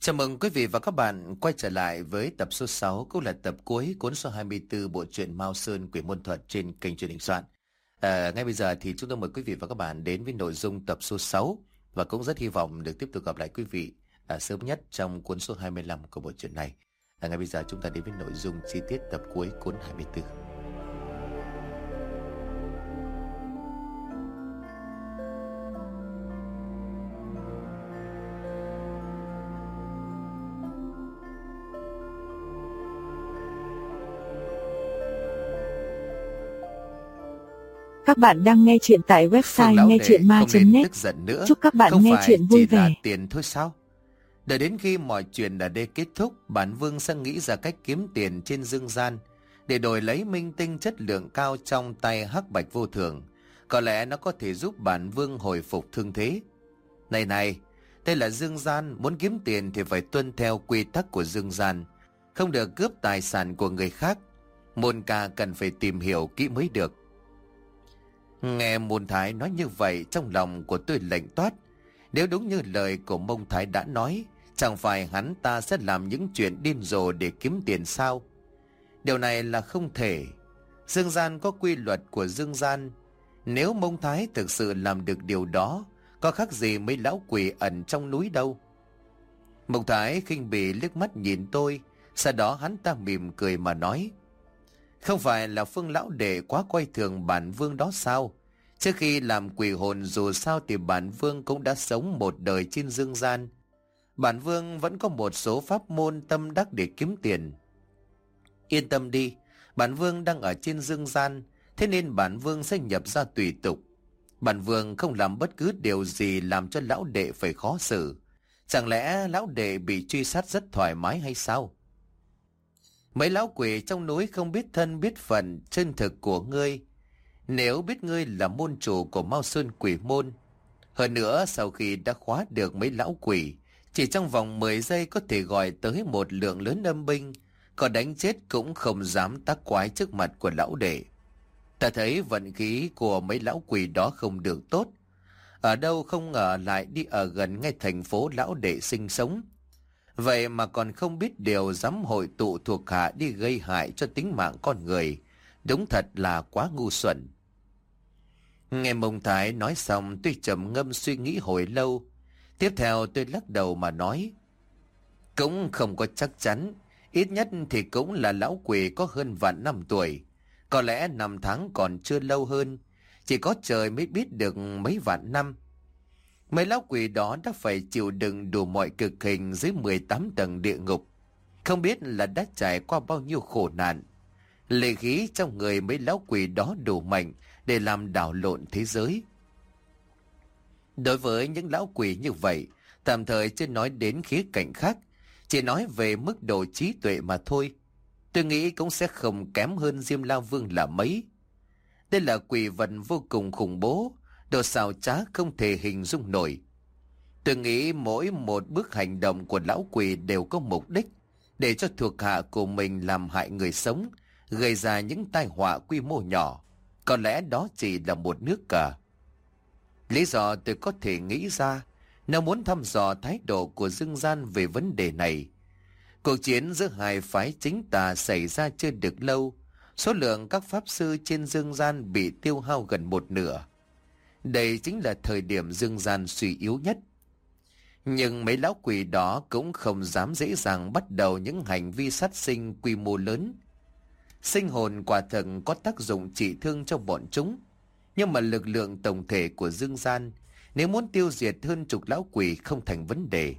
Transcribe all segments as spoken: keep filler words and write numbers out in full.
Chào mừng quý vị và các bạn quay trở lại với tập số sáu, cũng là tập cuối cuốn số hai mươi tư bộ truyện Mao Sơn Quỷ Môn Thuật trên kênh truyền hình Soạn. À, ngay bây giờ thì chúng tôi mời quý vị và các bạn đến với nội dung tập số sáu và cũng rất hy vọng được tiếp tục gặp lại quý vị à, sớm nhất trong cuốn số hai mươi lăm của bộ truyện này. À, ngay bây giờ chúng ta đến với nội dung chi tiết tập cuối cuốn hai mươi tư. Các bạn đang nghe chuyện tại website nghe chuyện ma chấm net. Chúc các bạn không nghe phải chuyện vui chỉ là vẻ. tiền thôi sao? Đợi đến khi mọi chuyện đã đây kết thúc, bản Vương sẽ nghĩ ra cách kiếm tiền trên dương gian để đổi lấy minh tinh chất lượng cao trong tay hắc bạch vô thường. Có lẽ nó có thể giúp bản Vương hồi phục thương thế. Này này, đây là dương gian, muốn kiếm tiền thì phải tuân theo quy tắc của dương gian, không được cướp tài sản của người khác. Môn ca cần phải tìm hiểu kỹ mới được. Nghe Môn Thái nói như vậy, trong lòng của tôi lạnh toát. Nếu đúng như lời của Mông Thái đã nói, chẳng phải hắn ta sẽ làm những chuyện điên rồ để kiếm tiền sao? Điều này là không thể. Dương gian có quy luật của dương gian. Nếu Mông Thái thực sự làm được điều đó, có khác gì mấy lão quỷ ẩn trong núi đâu. Mông Thái khinh bỉ liếc mắt nhìn tôi, sau đó hắn ta mỉm cười mà nói: không phải là Phương lão đệ quá coi thường bản Vương đó sao? Trước khi làm quỷ hồn dù sao thì bản Vương cũng đã sống một đời trên dương gian. Bản Vương vẫn có một số pháp môn tâm đắc để kiếm tiền. Yên tâm đi, bản Vương đang ở trên dương gian, thế nên bản Vương sẽ nhập ra tùy tục. Bản Vương không làm bất cứ điều gì làm cho lão đệ phải khó xử. Chẳng lẽ lão đệ bị truy sát rất thoải mái hay sao? Mấy lão quỷ trong núi không biết thân biết phận chân thực của ngươi. Nếu biết ngươi là môn chủ của Mao Sơn Quỷ Môn, hơn nữa sau khi đã khóa được mấy lão quỷ, chỉ trong vòng mười giây có thể gọi tới một lượng lớn âm binh, có đánh chết cũng không dám tác quái trước mặt của lão đệ. Ta thấy vận khí của mấy lão quỷ đó không được tốt. Ở đâu không ngờ lại đi ở gần ngay thành phố lão đệ sinh sống. Vậy mà còn không biết điều dám hội tụ thuộc hạ đi gây hại cho tính mạng con người. Đúng thật là quá ngu xuẩn. Nghe Mông Thái nói xong, tôi trầm ngâm suy nghĩ hồi lâu. Tiếp theo tôi lắc đầu mà nói: cũng không có chắc chắn. Ít nhất thì cũng là lão quỷ có hơn vạn năm tuổi. Có lẽ năm tháng còn chưa lâu hơn. Chỉ có trời mới biết được mấy vạn năm. Mấy lão quỷ đó đã phải chịu đựng đủ mọi cực hình dưới mười tám tầng địa ngục. Không biết là đã trải qua bao nhiêu khổ nạn. Lệ khí trong người mấy lão quỷ đó đủ mạnh để làm đảo lộn thế giới. Đối với những lão quỷ như vậy, tạm thời chưa nói đến khía cạnh khác, chỉ nói về mức độ trí tuệ mà thôi. Tôi nghĩ cũng sẽ không kém hơn Diêm La Vương là mấy. Đây là quỷ vật vô cùng khủng bố, độ xảo trá không thể hình dung nổi. Tôi nghĩ mỗi một bước hành động của lão quỷ đều có mục đích, để cho thuộc hạ của mình làm hại người sống, gây ra những tai họa quy mô nhỏ. Có lẽ đó chỉ là một nước cờ. Lý do tôi có thể nghĩ ra, nếu muốn thăm dò thái độ của dương gian về vấn đề này. Cuộc chiến giữa hai phái chính tà xảy ra chưa được lâu, số lượng các pháp sư trên dương gian bị tiêu hao gần một nửa. Đây chính là thời điểm dương gian suy yếu nhất. Nhưng mấy lão quỷ đó cũng không dám dễ dàng bắt đầu những hành vi sát sinh quy mô lớn. Sinh hồn quả thực có tác dụng trị thương cho bọn chúng. Nhưng mà lực lượng tổng thể của dương gian, nếu muốn tiêu diệt hơn chục lão quỷ không thành vấn đề.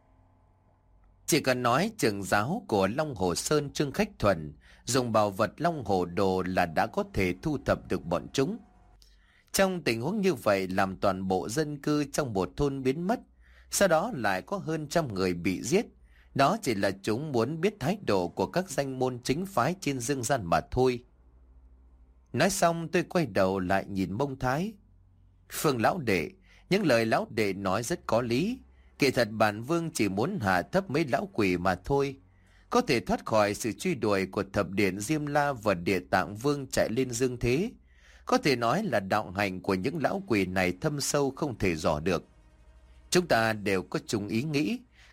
Chỉ cần nói trưởng giáo của Long Hồ Sơn Trương Khách Thuần dùng bảo vật Long Hồ Đồ là đã có thể thu thập được bọn chúng. Trong tình huống như vậy, làm toàn bộ dân cư trong một thôn biến mất, sau đó lại có hơn trăm người bị giết. Đó chỉ là chúng muốn biết thái độ của các danh môn chính phái trên dương gian mà thôi. Nói xong tôi quay đầu lại nhìn Mông Thái. Phương lão đệ, những lời lão đệ nói rất có lý. Kỳ thật bản Vương chỉ muốn hạ thấp mấy lão quỷ mà thôi. Có thể thoát khỏi sự truy đuổi của thập điện Diêm La và Địa Tạng Vương chạy lên dương thế. Có thể nói là đạo hành của những lão quỷ này thâm sâu không thể dò được. Chúng ta đều có chung ý nghĩ,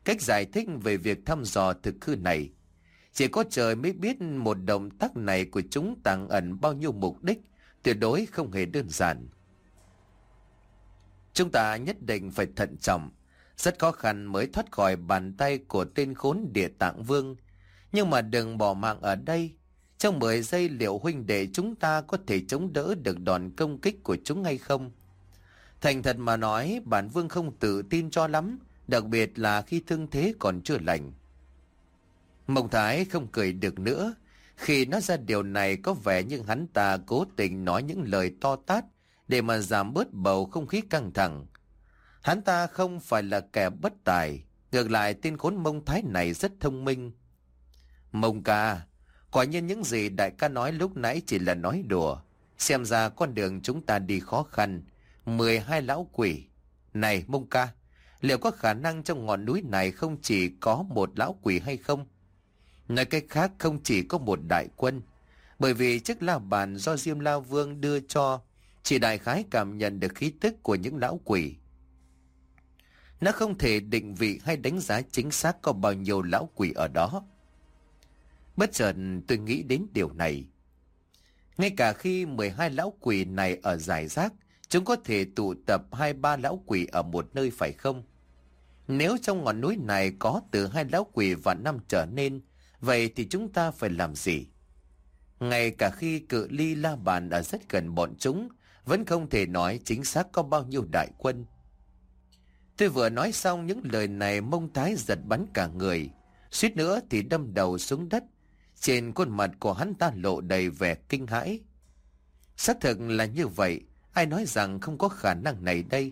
cách giải thích về việc thăm dò thực hư này. Chỉ có trời mới biết một động tác này của chúng tàng ẩn bao nhiêu mục đích, tuyệt đối không hề đơn giản. Chúng ta nhất định phải thận trọng, rất khó khăn mới thoát khỏi bàn tay của tên khốn Địa Tạng Vương. Nhưng mà đừng bỏ mạng ở đây. Trong mười giây liệu huynh đệ chúng ta có thể chống đỡ được đòn công kích của chúng hay không? Thành thật mà nói, bản vương không tự tin cho lắm, đặc biệt là khi thương thế còn chưa lành. Mông Thái không cười được nữa. Khi nói ra điều này có vẻ như hắn ta cố tình nói những lời to tát để mà giảm bớt bầu không khí căng thẳng. Hắn ta không phải là kẻ bất tài, ngược lại tên khốn Mông Thái này rất thông minh. Mông ca, quả nhiên những gì đại ca nói lúc nãy chỉ là nói đùa. Xem ra con đường chúng ta đi khó khăn. Mười hai lão quỷ. Này Mông ca, liệu có khả năng trong ngọn núi này không chỉ có một lão quỷ hay không? Nói cách khác, không chỉ có một đại quân. Bởi vì chiếc la bàn do Diêm La Vương đưa cho chỉ đại khái cảm nhận được khí tức của những lão quỷ. Nó không thể định vị hay đánh giá chính xác có bao nhiêu lão quỷ ở đó. Bất chợt tôi nghĩ đến điều này. Ngay cả khi mười hai lão quỷ này ở rải rác, chúng có thể tụ tập hai ba lão quỷ ở một nơi phải không? Nếu trong ngọn núi này có từ hai lão quỷ và năm trở nên, vậy thì chúng ta phải làm gì? Ngay cả khi cự ly la bàn ở rất gần bọn chúng, vẫn không thể nói chính xác có bao nhiêu đại quân. Tôi vừa nói xong những lời này, Mông Thái giật bắn cả người, suýt nữa thì đâm đầu xuống đất. Trên khuôn mặt của hắn ta lộ đầy vẻ kinh hãi. Xác thực là như vậy, ai nói rằng không có khả năng này đây?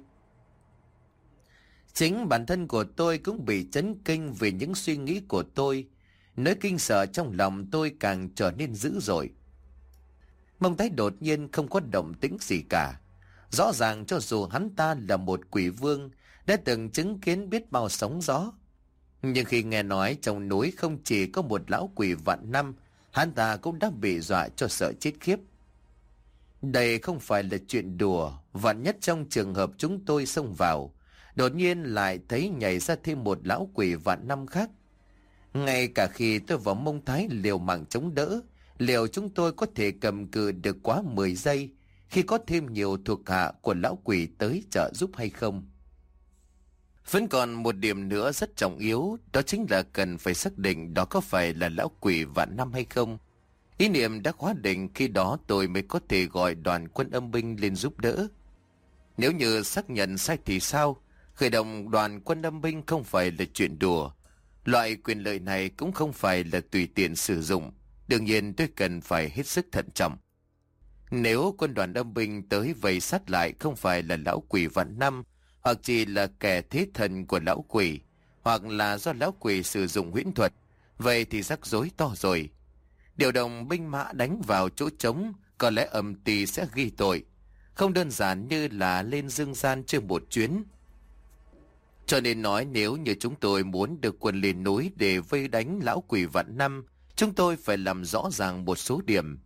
Chính bản thân của tôi cũng bị chấn kinh vì những suy nghĩ của tôi. Nỗi kinh sợ trong lòng tôi càng trở nên dữ dội. Mông Thái đột nhiên không có động tĩnh gì cả. Rõ ràng cho dù hắn ta là một quỷ vương, đã từng chứng kiến biết bao sóng gió, nhưng khi nghe nói trong núi không chỉ có một lão quỷ vạn năm, hắn ta cũng đã bị dọa cho sợ chết khiếp. Đây không phải là chuyện đùa. Vạn nhất trong trường hợp chúng tôi xông vào, đột nhiên lại thấy nhảy ra thêm một lão quỷ vạn năm khác. Ngay cả khi tôi và Mông Thái liều mạng chống đỡ, liệu chúng tôi có thể cầm cự được quá mười giây khi có thêm nhiều thuộc hạ của lão quỷ tới trợ giúp hay không? Vẫn còn một điểm nữa rất trọng yếu, đó chính là cần phải xác định đó có phải là lão quỷ vạn năm hay không. Ý niệm đã khóa định, khi đó tôi mới có thể gọi đoàn quân âm binh lên giúp đỡ. Nếu như xác nhận sai thì sao? Khởi động đoàn quân âm binh không phải là chuyện đùa. Loại quyền lợi này cũng không phải là tùy tiện sử dụng. Đương nhiên tôi cần phải hết sức thận trọng. Nếu quân đoàn âm binh tới vây sát lại không phải là lão quỷ vạn năm, hoặc chỉ là kẻ thế thần của lão quỷ, hoặc là do lão quỷ sử dụng huyễn thuật, vậy thì rắc rối to rồi. Điều động binh mã đánh vào chỗ trống, có lẽ âm ty sẽ ghi tội. Không đơn giản như là lên dương gian chơi một chuyến. Cho nên nói, nếu như chúng tôi muốn được quân lên núi để vây đánh lão quỷ vạn năm, chúng tôi phải làm rõ ràng một số điểm.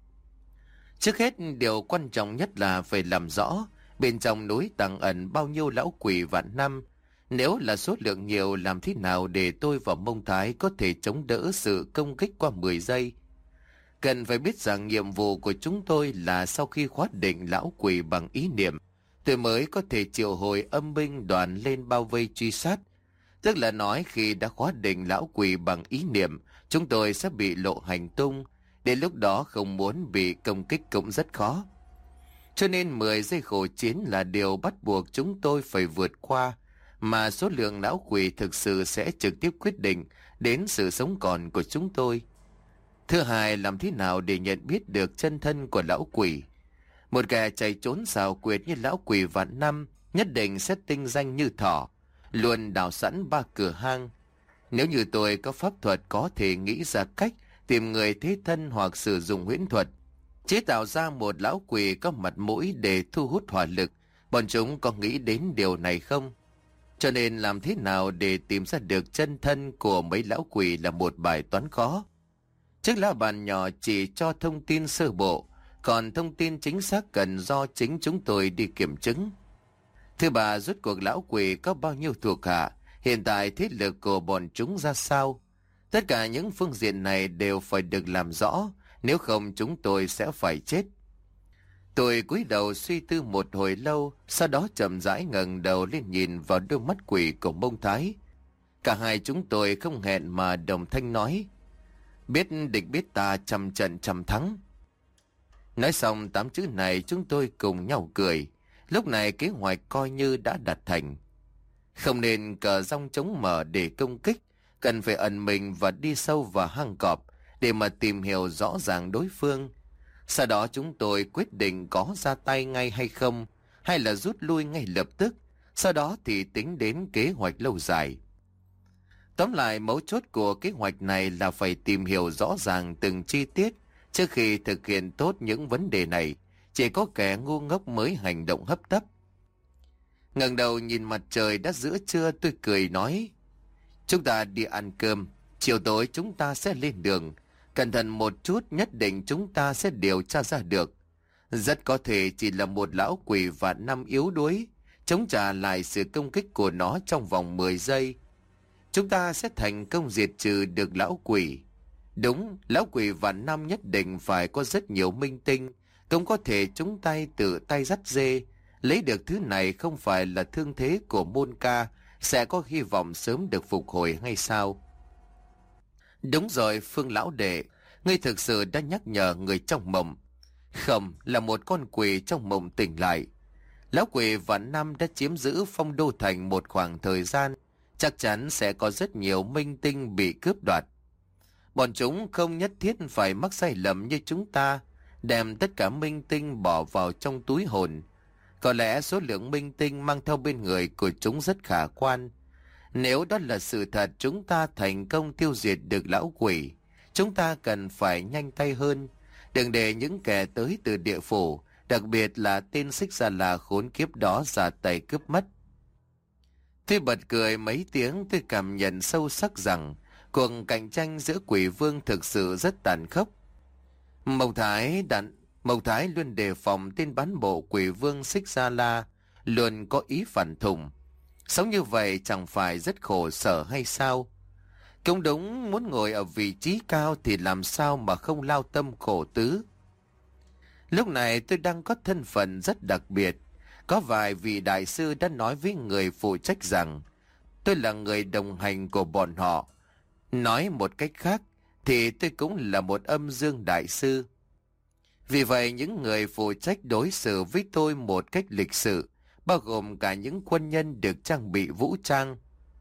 Trước hết, điều quan trọng nhất là phải làm rõ bên trong núi tàng ẩn bao nhiêu lão quỷ vạn năm. Nếu là số lượng nhiều, làm thế nào để tôi và Mông Thái có thể chống đỡ sự công kích qua mười giây? Cần phải biết rằng nhiệm vụ của chúng tôi là sau khi khóa định lão quỷ bằng ý niệm, tôi mới có thể triệu hồi âm binh đoàn lên bao vây truy sát. Tức là nói, khi đã khóa định lão quỷ bằng ý niệm, chúng tôi sẽ bị lộ hành tung. Đến lúc đó không muốn bị công kích cũng rất khó. Cho nên mười giây khổ chiến là điều bắt buộc chúng tôi phải vượt qua, mà số lượng lão quỷ thực sự sẽ trực tiếp quyết định đến sự sống còn của chúng tôi. Thứ hai, làm thế nào để nhận biết được chân thân của lão quỷ? Một kẻ chạy trốn xảo quyệt như lão quỷ vạn năm nhất định sẽ tinh danh như thỏ, luôn đào sẵn ba cửa hang. Nếu như tôi có pháp thuật, có thể nghĩ ra cách tìm người thế thân hoặc sử dụng huyễn thuật, chế tạo ra một lão quỷ có mặt mũi để thu hút hỏa lực. Bọn chúng có nghĩ đến điều này không? Cho nên làm thế nào để tìm ra được chân thân của mấy lão quỷ là một bài toán khó. Chiếc la bàn nhỏ chỉ cho thông tin sơ bộ, còn thông tin chính xác cần do chính chúng tôi đi kiểm chứng. Thứ ba, rốt cuộc lão quỷ có bao nhiêu thuộc hạ, hiện tại thế lực của bọn chúng ra sao. Tất cả những phương diện này đều phải được làm rõ, nếu không chúng tôi sẽ phải chết. Tôi cúi đầu suy tư một hồi lâu, sau đó chậm rãi ngẩng đầu lên nhìn vào đôi mắt quỷ của Mông Thái. Cả hai chúng tôi không hẹn mà đồng thanh nói: biết địch biết ta, trăm trận trăm thắng. Nói xong tám chữ này, chúng tôi cùng nhau cười. Lúc này kế hoạch coi như đã đạt thành. Không nên cờ rong chống mở để công kích, cần phải ẩn mình và đi sâu vào hang cọp để mà tìm hiểu rõ ràng đối phương. Sau đó chúng tôi quyết định có ra tay ngay hay không, hay là rút lui ngay lập tức. Sau đó thì tính đến kế hoạch lâu dài. Tóm lại, mấu chốt của kế hoạch này là phải tìm hiểu rõ ràng từng chi tiết trước khi thực hiện tốt những vấn đề này. Chỉ có kẻ ngu ngốc mới hành động hấp tấp. Ngẩng đầu nhìn mặt trời đã giữa trưa, tôi cười nói: chúng ta đi ăn cơm, chiều tối chúng ta sẽ lên đường. Cẩn thận một chút, nhất định chúng ta sẽ điều tra ra được. Rất có thể chỉ là một lão quỷ vạn năm yếu đuối, chống trả lại sự công kích của nó trong vòng mười giây. Chúng ta sẽ thành công diệt trừ được lão quỷ. Đúng, lão quỷ vạn năm nhất định phải có rất nhiều minh tinh, cũng có thể chúng tay tự tay dắt dê. Lấy được thứ này không phải là thương thế của Môn Ca sẽ có hy vọng sớm được phục hồi hay sao? Đúng rồi, Phương lão đệ, ngươi thực sự đã nhắc nhở người trong mộng. Không, là một con quỷ trong mộng tỉnh lại. Lão quỷ vạn năm đã chiếm giữ Phong Đô Thành một khoảng thời gian, chắc chắn sẽ có rất nhiều minh tinh bị cướp đoạt. Bọn chúng không nhất thiết phải mắc sai lầm như chúng ta, đem tất cả minh tinh bỏ vào trong túi hồn. Có lẽ số lượng minh tinh mang theo bên người của chúng rất khả quan. Nếu đó là sự thật, chúng ta thành công tiêu diệt được lão quỷ. Chúng ta cần phải nhanh tay hơn, đừng để những kẻ tới từ địa phủ, đặc biệt là tên Xích Gia La khốn kiếp đó ra tay cướp mất. Tôi bật cười mấy tiếng, tôi cảm nhận sâu sắc rằng cuộc cạnh tranh giữa quỷ vương thực sự rất tàn khốc. Mộc Thái đạn Mộc Thái luôn đề phòng tên bán bộ quỷ vương Xích Gia La, luôn có ý phản thùng. Sống như vậy chẳng phải rất khổ sở hay sao? Cũng đúng, muốn ngồi ở vị trí cao thì làm sao mà không lao tâm khổ tứ. Lúc này tôi đang có thân phận rất đặc biệt. Có vài vị đại sư đã nói với người phụ trách rằng tôi là người đồng hành của bọn họ. Nói một cách khác thì tôi cũng là một âm dương đại sư. Vì vậy những người phụ trách đối xử với tôi một cách lịch sự, bao gồm cả những quân nhân được trang bị vũ trang.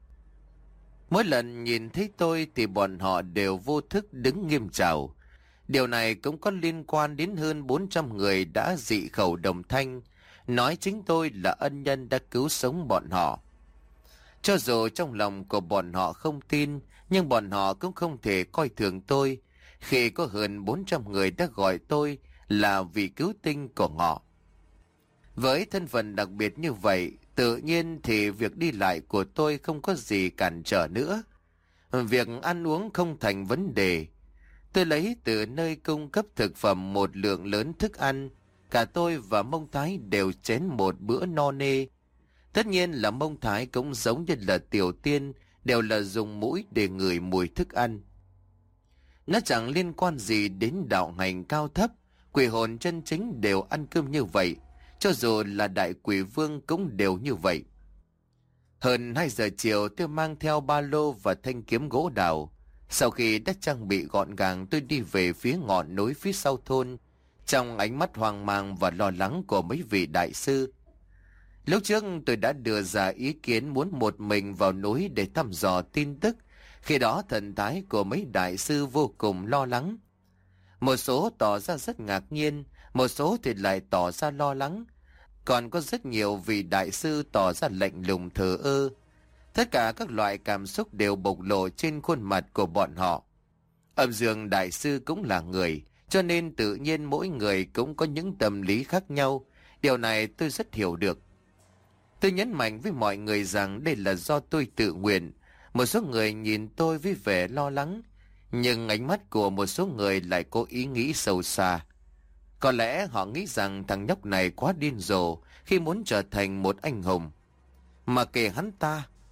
Mỗi lần nhìn thấy tôi thì bọn họ đều vô thức đứng nghiêm chào. Điều này cũng có liên quan đến hơn bốn trăm người đã dị khẩu đồng thanh, nói chính tôi là ân nhân đã cứu sống bọn họ. Cho dù trong lòng của bọn họ không tin, nhưng bọn họ cũng không thể coi thường tôi khi có hơn bốn trăm người đã gọi tôi là vị cứu tinh của họ. Với thân phận đặc biệt như vậy, tự nhiên thì việc đi lại của tôi không có gì cản trở nữa. Việc ăn uống không thành vấn đề. Tôi lấy từ nơi cung cấp thực phẩm một lượng lớn thức ăn. Cả tôi và Mông Thái đều chén một bữa no nê. Tất nhiên là Mông Thái cũng giống như là Tiểu Tiên, đều là dùng mũi để ngửi mùi thức ăn. Nó chẳng liên quan gì đến đạo hành cao thấp. Quỷ hồn chân chính đều ăn cơm như vậy. Cho dù là đại quỷ vương cũng đều như vậy. Hơn hai giờ chiều tôi mang theo ba lô và thanh kiếm gỗ đào. Sau khi đã trang bị gọn gàng, tôi đi về phía ngọn núi phía sau thôn, trong ánh mắt hoang mang và lo lắng của mấy vị đại sư. Lúc trước tôi đã đưa ra ý kiến muốn một mình vào núi để thăm dò tin tức. Khi đó thần thái của mấy đại sư vô cùng lo lắng. Một số tỏ ra rất ngạc nhiên, một số thì lại tỏ ra lo lắng. Còn có rất nhiều vị đại sư tỏ ra lạnh lùng thờ ơ. Tất cả các loại cảm xúc đều bộc lộ trên khuôn mặt của bọn họ. Âm Dương đại sư cũng là người, cho nên tự nhiên mỗi người cũng có những tâm lý khác nhau. Điều này tôi rất hiểu được. Tôi nhấn mạnh với mọi người rằng đây là do tôi tự nguyện. Một số người nhìn tôi với vẻ lo lắng, nhưng ánh mắt của một số người lại có ý nghĩ sâu xa. Có lẽ họ nghĩ rằng thằng nhóc này quá điên rồ khi muốn trở thành một anh hùng. Mà kể hắn ta,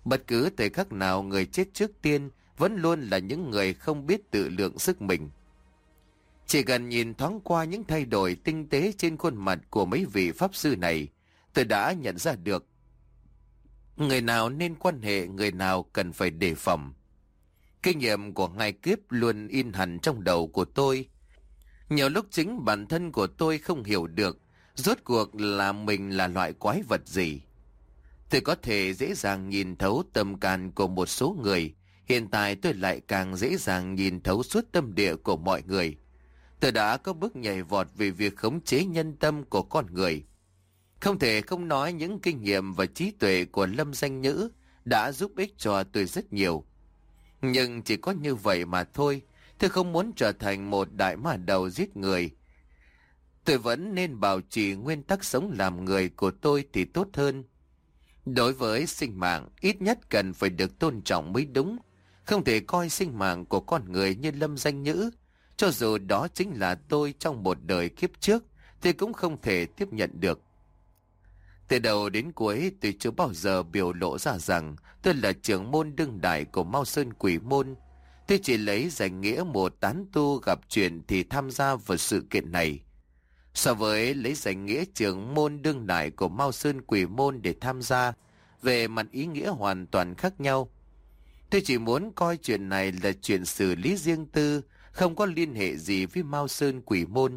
Bất cứ thời khắc nào người chết trước tiên vẫn luôn là những người không biết tự lượng sức mình. Chỉ cần nhìn thoáng qua những thay đổi tinh tế trên khuôn mặt của mấy vị pháp sư này, tôi đã nhận ra được người nào nên quan hệ, người nào cần phải đề phòng. Kinh nghiệm của hai kiếp luôn in hẳn trong đầu của tôi. Nhiều lúc chính bản thân của tôi không hiểu được rốt cuộc là mình là loại quái vật gì. Tôi có thể dễ dàng nhìn thấu tâm can của một số người, hiện tại tôi lại càng dễ dàng nhìn thấu suốt tâm địa của mọi người. Tôi đã có bước nhảy vọt về việc khống chế nhân tâm của con người. Không thể không nói những kinh nghiệm và trí tuệ của Lâm Danh Nhữ đã giúp ích cho tôi rất nhiều. Nhưng chỉ có như vậy mà thôi, tôi không muốn trở thành một đại ma đầu giết người. Tôi vẫn nên bảo trì nguyên tắc sống làm người của tôi thì tốt hơn. Đối với sinh mạng, ít nhất cần phải được tôn trọng mới đúng. Không thể coi sinh mạng của con người như Lâm Danh Nhữ. Cho dù đó chính là tôi trong một đời kiếp trước, thì cũng không thể tiếp nhận được. Từ đầu đến cuối, tôi chưa bao giờ biểu lộ ra rằng tôi là trưởng môn đương đại của Mao Sơn Quỷ Môn. Tôi chỉ lấy danh nghĩa một tán tu gặp chuyện thì tham gia vào sự kiện này. So với lấy danh nghĩa trưởng môn đương đại của Mao Sơn Quỷ Môn để tham gia, về mặt ý nghĩa hoàn toàn khác nhau. Tôi chỉ muốn coi chuyện này là chuyện xử lý riêng tư, không có liên hệ gì với Mao Sơn Quỷ Môn.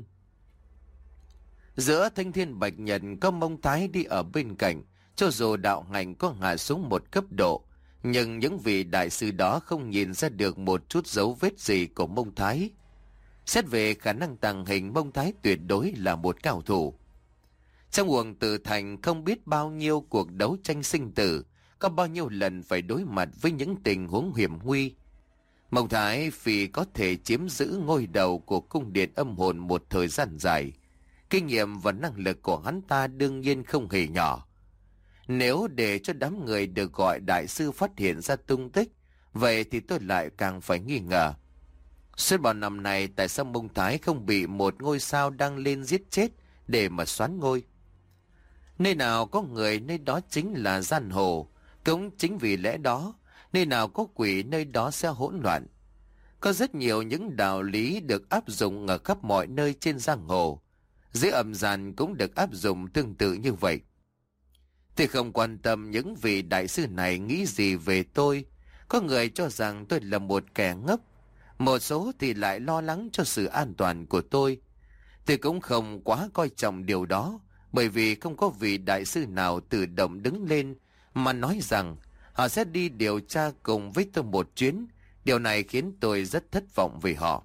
Giữa Thanh Thiên Bạch Nhật có Mông Thái đi ở bên cạnh, cho dù đạo hành có hạ xuống một cấp độ, nhưng những vị đại sư đó không nhìn ra được một chút dấu vết gì của Mông Thái. Xét về khả năng tàng hình, Mông Thái tuyệt đối là một cao thủ. Trong Uổng Tử Thành không biết bao nhiêu cuộc đấu tranh sinh tử, có bao nhiêu lần phải đối mặt với những tình huống hiểm nguy. Mông Thái vì có thể chiếm giữ ngôi đầu của cung điện âm hồn một thời gian dài, kinh nghiệm và năng lực của hắn ta đương nhiên không hề nhỏ. Nếu để cho đám người được gọi đại sư phát hiện ra tung tích, vậy thì tôi lại càng phải nghi ngờ. Suốt bao năm này, tại sao Mông Thái không bị một ngôi sao đang lên giết chết để mà soán ngôi? Nơi nào có người, nơi đó chính là giang hồ. Cũng chính vì lẽ đó, nơi nào có quỷ, nơi đó sẽ hỗn loạn. Có rất nhiều những đạo lý được áp dụng ở khắp mọi nơi trên giang hồ. Dưới âm gian cũng được áp dụng tương tự như vậy. Tôi không quan tâm những vị đại sư này nghĩ gì về tôi. Có người cho rằng tôi là một kẻ ngốc, một số thì lại lo lắng cho sự an toàn của tôi. Tôi cũng không quá coi trọng điều đó, bởi vì không có vị đại sư nào tự động đứng lên mà nói rằng họ sẽ đi điều tra cùng với tôi một chuyến. Điều này khiến tôi rất thất vọng về họ.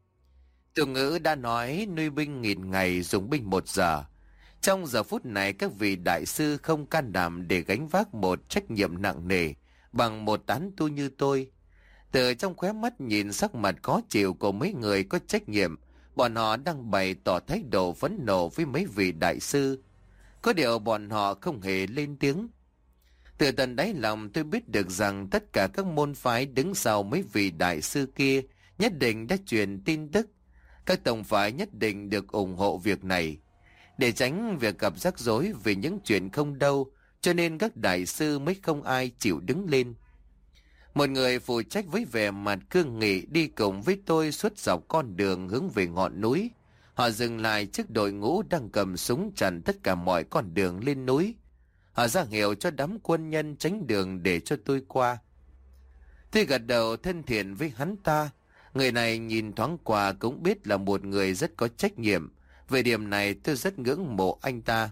Từ ngữ đã nói nuôi binh nghìn ngày, dùng binh một giờ. Trong giờ phút này, các vị đại sư không can đảm để gánh vác một trách nhiệm nặng nề bằng một tán tu như tôi. Từ trong khóe mắt nhìn sắc mặt khó chịu của mấy người có trách nhiệm, bọn họ đang bày tỏ thái độ phẫn nộ với mấy vị đại sư. Có điều bọn họ không hề lên tiếng. Từ tận đáy lòng tôi biết được rằng tất cả các môn phái đứng sau mấy vị đại sư kia nhất định đã truyền tin tức. Các tông phái nhất định được ủng hộ việc này. Để tránh việc gặp rắc rối vì những chuyện không đâu, cho nên các đại sư mới không ai chịu đứng lên. Một người phụ trách với vẻ mặt cương nghị đi cùng với tôi suốt dọc con đường hướng về ngọn núi. Họ dừng lại trước đội ngũ đang cầm súng chặn tất cả mọi con đường lên núi. Họ ra hiệu cho đám quân nhân tránh đường để cho tôi qua. Tôi gật đầu thân thiện với hắn ta. Người này nhìn thoáng qua cũng biết là một người rất có trách nhiệm. Về điểm này tôi rất ngưỡng mộ anh ta.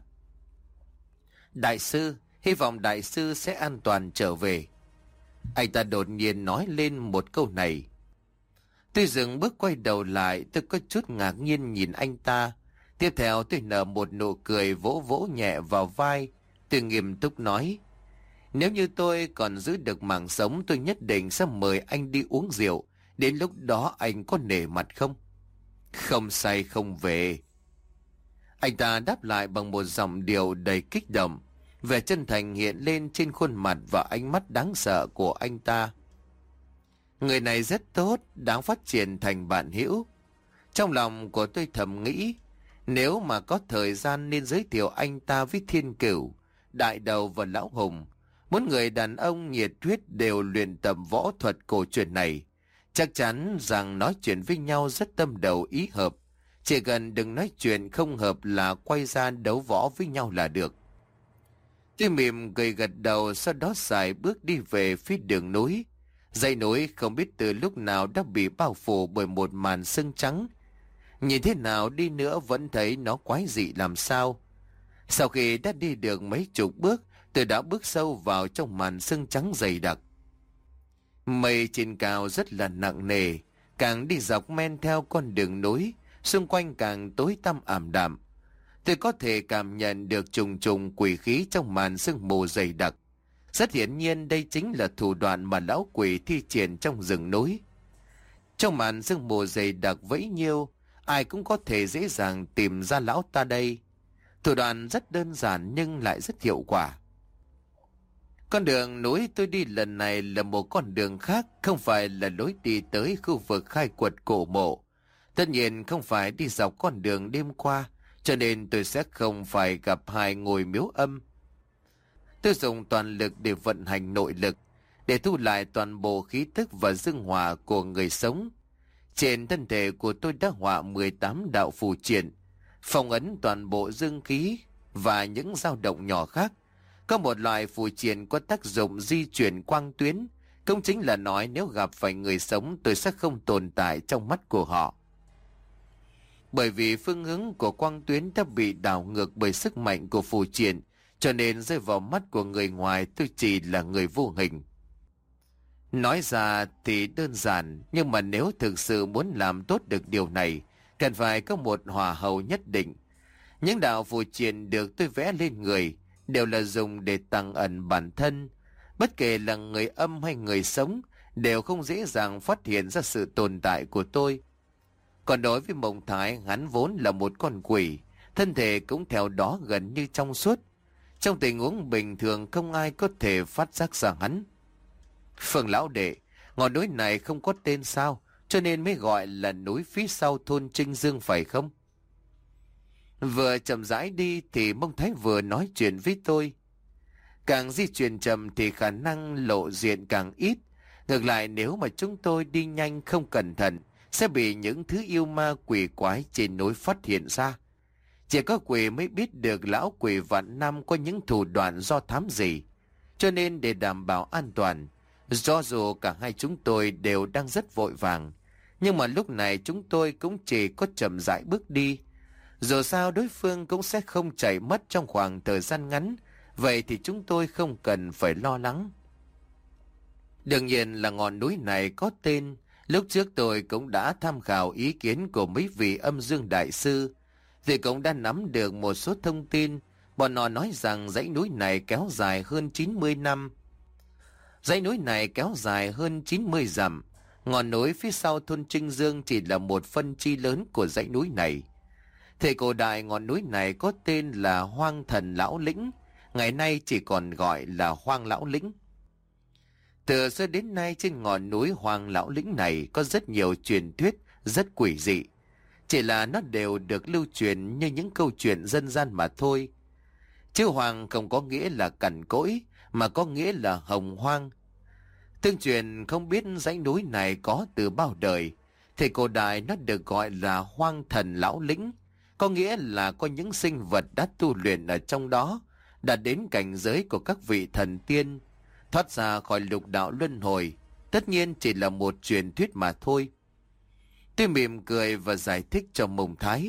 Đại sư, hy vọng đại sư sẽ an toàn trở về. Anh ta đột nhiên nói lên một câu này. Tôi dừng bước quay đầu lại, tôi có chút ngạc nhiên nhìn anh ta. Tiếp theo tôi nở một nụ cười vỗ vỗ nhẹ vào vai. Tôi nghiêm túc nói, nếu như tôi còn giữ được mạng sống, tôi nhất định sẽ mời anh đi uống rượu. Đến lúc đó anh có nể mặt không? Không say không về. Anh ta đáp lại bằng một giọng điệu đầy kích động. Vẻ chân thành hiện lên trên khuôn mặt và ánh mắt đáng sợ của anh ta. Người này rất tốt, đáng phát triển thành bạn hữu. Trong lòng của tôi thầm nghĩ, nếu mà có thời gian nên giới thiệu anh ta với Thiên Cửu, Đại Đầu và Lão Hùng. Muốn người đàn ông nhiệt huyết đều luyện tập võ thuật cổ truyền này, chắc chắn rằng nói chuyện với nhau rất tâm đầu ý hợp. Chỉ cần đừng nói chuyện không hợp là quay ra đấu võ với nhau là được. Tôi mỉm cười gật đầu, sau đó xài bước đi về phía đường núi. Dãy núi không biết từ lúc nào đã bị bao phủ bởi một màn sương trắng. Nhìn thế nào đi nữa vẫn thấy nó quái dị làm sao. Sau khi đã đi được mấy chục bước, tôi đã bước sâu vào trong màn sương trắng dày đặc. Mây trên cao rất là nặng nề, càng đi dọc men theo con đường núi, xung quanh càng tối tăm ảm đạm. Tôi có thể cảm nhận được trùng trùng quỷ khí trong màn sương mù dày đặc. Rất hiển nhiên đây chính là thủ đoạn mà lão quỷ thi triển trong rừng núi. Trong màn sương mù dày đặc vẫy nhiêu, ai cũng có thể dễ dàng tìm ra lão ta đây. Thủ đoạn rất đơn giản nhưng lại rất hiệu quả. Con đường núi tôi đi lần này là một con đường khác, không phải là lối đi tới khu vực khai quật cổ mộ. Tất nhiên không phải đi dọc con đường đêm qua, cho nên tôi sẽ không phải gặp hai ngôi miếu âm. Tôi dùng toàn lực để vận hành nội lực, để thu lại toàn bộ khí tức và dương hỏa của người sống. Trên thân thể của tôi đã họa mười tám đạo phù triện, phong ấn toàn bộ dương khí và những dao động nhỏ khác. Có một loại phù triện có tác dụng di chuyển quang tuyến, cũng chính là nói nếu gặp phải người sống tôi sẽ không tồn tại trong mắt của họ. Bởi vì phương hướng của quang tuyến đã bị đảo ngược bởi sức mạnh của phù triện, cho nên rơi vào mắt của người ngoài tôi chỉ là người vô hình. Nói ra thì đơn giản, nhưng mà nếu thực sự muốn làm tốt được điều này, cần phải có một hòa hậu nhất định. Những đạo phù triện được tôi vẽ lên người đều là dùng để tàng ẩn bản thân. Bất kể là người âm hay người sống, đều không dễ dàng phát hiện ra sự tồn tại của tôi. Còn đối với Mộng Thái, hắn vốn là một con quỷ, thân thể cũng theo đó gần như trong suốt. Trong tình huống bình thường không ai có thể phát giác ra hắn. Phương lão đệ, ngọn núi này không có tên sao, cho nên mới gọi là núi phía sau thôn Trinh Dương phải không? Vừa chậm rãi đi thì Mông Thái vừa nói chuyện với tôi. Càng di chuyển chậm thì khả năng lộ diện càng ít. Ngược lại nếu mà chúng tôi đi nhanh không cẩn thận, sẽ bị những thứ yêu ma quỷ quái trên núi phát hiện ra. Chỉ có quỷ mới biết được lão quỷ vạn năm có những thủ đoạn do thám gì. Cho nên để đảm bảo an toàn, do dù cả hai chúng tôi đều đang rất vội vàng, nhưng mà lúc này chúng tôi cũng chỉ có chậm rãi bước đi. Dù sao đối phương cũng sẽ không chạy mất trong khoảng thời gian ngắn, vậy thì chúng tôi không cần phải lo lắng. Đương nhiên là ngọn núi này có tên. Lúc trước tôi cũng đã tham khảo ý kiến của mấy vị âm dương đại sư, thì cũng đã nắm được một số thông tin. Bọn họ nói rằng dãy núi này kéo dài hơn chín mươi năm. Dãy núi này kéo dài hơn chín mươi dặm. Ngọn núi phía sau thôn Trinh Dương chỉ là một phân chi lớn của dãy núi này. Thời cổ đại ngọn núi này có tên là Hoang Thần Lão Lĩnh, ngày nay chỉ còn gọi là Hoang Lão Lĩnh. Từ xưa đến nay trên ngọn núi Hoang Lão Lĩnh này có rất nhiều truyền thuyết rất quỷ dị. Chỉ là nó đều được lưu truyền như những câu chuyện dân gian mà thôi. Chữ Hoang không có nghĩa là cằn cỗi, mà có nghĩa là hồng hoang. Tương truyền không biết dãy núi này có từ bao đời. Thì cổ đại nó được gọi là Hoang Thần Lão Lĩnh, có nghĩa là có những sinh vật đã tu luyện ở trong đó, đã đến cảnh giới của các vị thần tiên, thoát ra khỏi lục đạo luân hồi. Tất nhiên chỉ là một truyền thuyết mà thôi. Tôi mỉm cười và giải thích cho Mông Thái.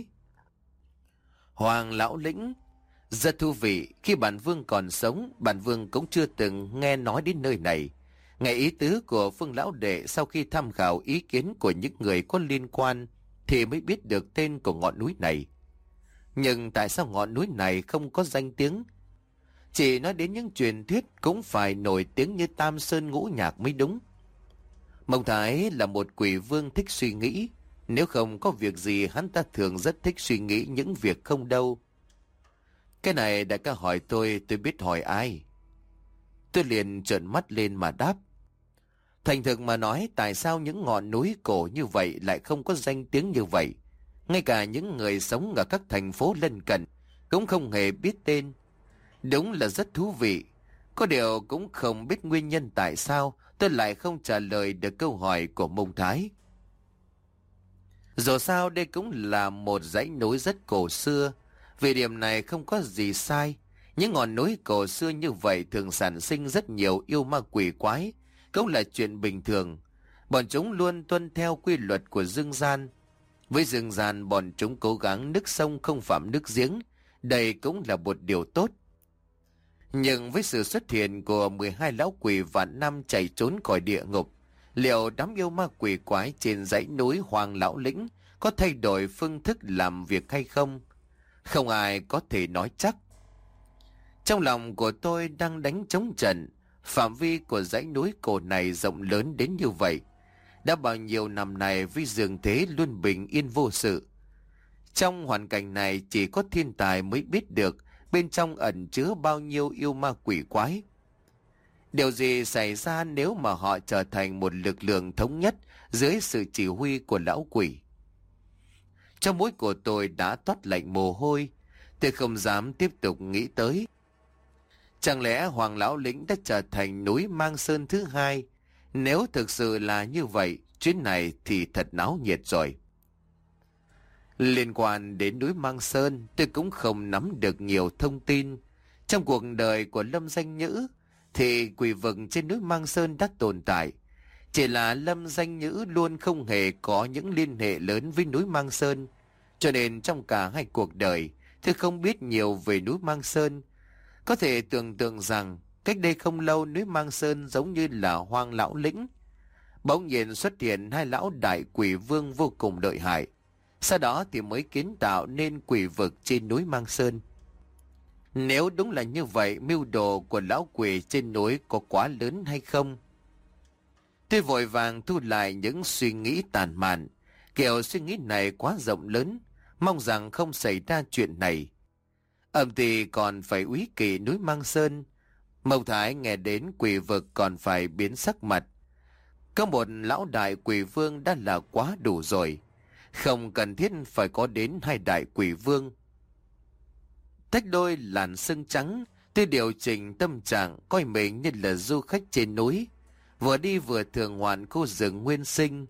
Hoàng Lão Lĩnh rất thú vị. Khi bản vương còn sống, bản vương cũng chưa từng nghe nói đến nơi này. Nghe ý tứ của Phương lão đệ sau khi tham khảo ý kiến của những người có liên quan thì mới biết được tên của ngọn núi này. Nhưng tại sao ngọn núi này không có danh tiếng? Chỉ nói đến những truyền thuyết cũng phải nổi tiếng như Tam Sơn Ngũ Nhạc mới đúng. Mông Thái là một quỷ vương thích suy nghĩ. Nếu không có việc gì hắn ta thường rất thích suy nghĩ những việc không đâu. Cái này đại ca hỏi tôi, tôi biết hỏi ai? Tôi liền trợn mắt lên mà đáp. Thành thực mà nói, tại sao những ngọn núi cổ như vậy lại không có danh tiếng như vậy? Ngay cả những người sống ở các thành phố lân cận cũng không hề biết tên. Đúng là rất thú vị. Có điều cũng không biết nguyên nhân tại sao tôi lại không trả lời được câu hỏi của Mông Thái. Dù sao đây cũng là một dãy núi rất cổ xưa, vì điểm này không có gì sai. Những ngọn núi cổ xưa như vậy thường sản sinh rất nhiều yêu ma quỷ quái, cũng là chuyện bình thường. Bọn chúng luôn tuân theo quy luật của dương gian. Với dương gian, bọn chúng cố gắng nước sông không phạm nước giếng, đây cũng là một điều tốt. Nhưng với sự xuất hiện của mười hai lão quỷ vạn năm chạy trốn khỏi địa ngục, liệu đám yêu ma quỷ quái trên dãy núi Hoàng Lão Lĩnh có thay đổi phương thức làm việc hay không? Không ai có thể nói chắc. Trong lòng của tôi đang đánh trống trận, phạm vi của dãy núi cổ này rộng lớn đến như vậy. Đã bao nhiêu năm nay với dương thế luôn bình yên vô sự. Trong hoàn cảnh này chỉ có thiên tài mới biết được bên trong ẩn chứa bao nhiêu yêu ma quỷ quái. Điều gì xảy ra nếu mà họ trở thành một lực lượng thống nhất dưới sự chỉ huy của lão quỷ? Trong mũi của tôi đã toát lạnh mồ hôi, tôi không dám tiếp tục nghĩ tới. Chẳng lẽ Hoàng Lão Lĩnh đã trở thành núi Mang Sơn thứ hai? Nếu thực sự là như vậy, chuyến này thì thật náo nhiệt rồi. Liên quan đến núi Mang Sơn, tôi cũng không nắm được nhiều thông tin. Trong cuộc đời của Lâm Danh Nhữ, thì quỷ vực trên núi Mang Sơn đã tồn tại. Chỉ là Lâm Danh Nhữ luôn không hề có những liên hệ lớn với núi Mang Sơn. Cho nên trong cả hai cuộc đời, tôi không biết nhiều về núi Mang Sơn. Có thể tưởng tượng rằng, cách đây không lâu núi Mang Sơn giống như là Hoàng Lão Lĩnh. Bỗng nhiên xuất hiện hai lão đại quỷ vương vô cùng lợi hại. Sau đó thì mới kiến tạo nên quỷ vực trên núi Mang Sơn. Nếu đúng là như vậy, mưu đồ của lão quỷ trên núi có quá lớn hay không? Tôi vội vàng thu lại những suy nghĩ tàn mạn. Kiểu suy nghĩ này quá rộng lớn, mong rằng không xảy ra chuyện này. Âm thì còn phải úy kỵ núi Mang Sơn. Mộc Thái nghe đến quỷ vực còn phải biến sắc mặt. Có một lão đại quỷ vương đã là quá đủ rồi. Không cần thiết phải có đến hai đại quỷ vương. Tách đôi làn sương trắng, tôi điều chỉnh tâm trạng coi mình như là du khách trên núi, vừa đi vừa thưởng ngoạn khu rừng nguyên sinh.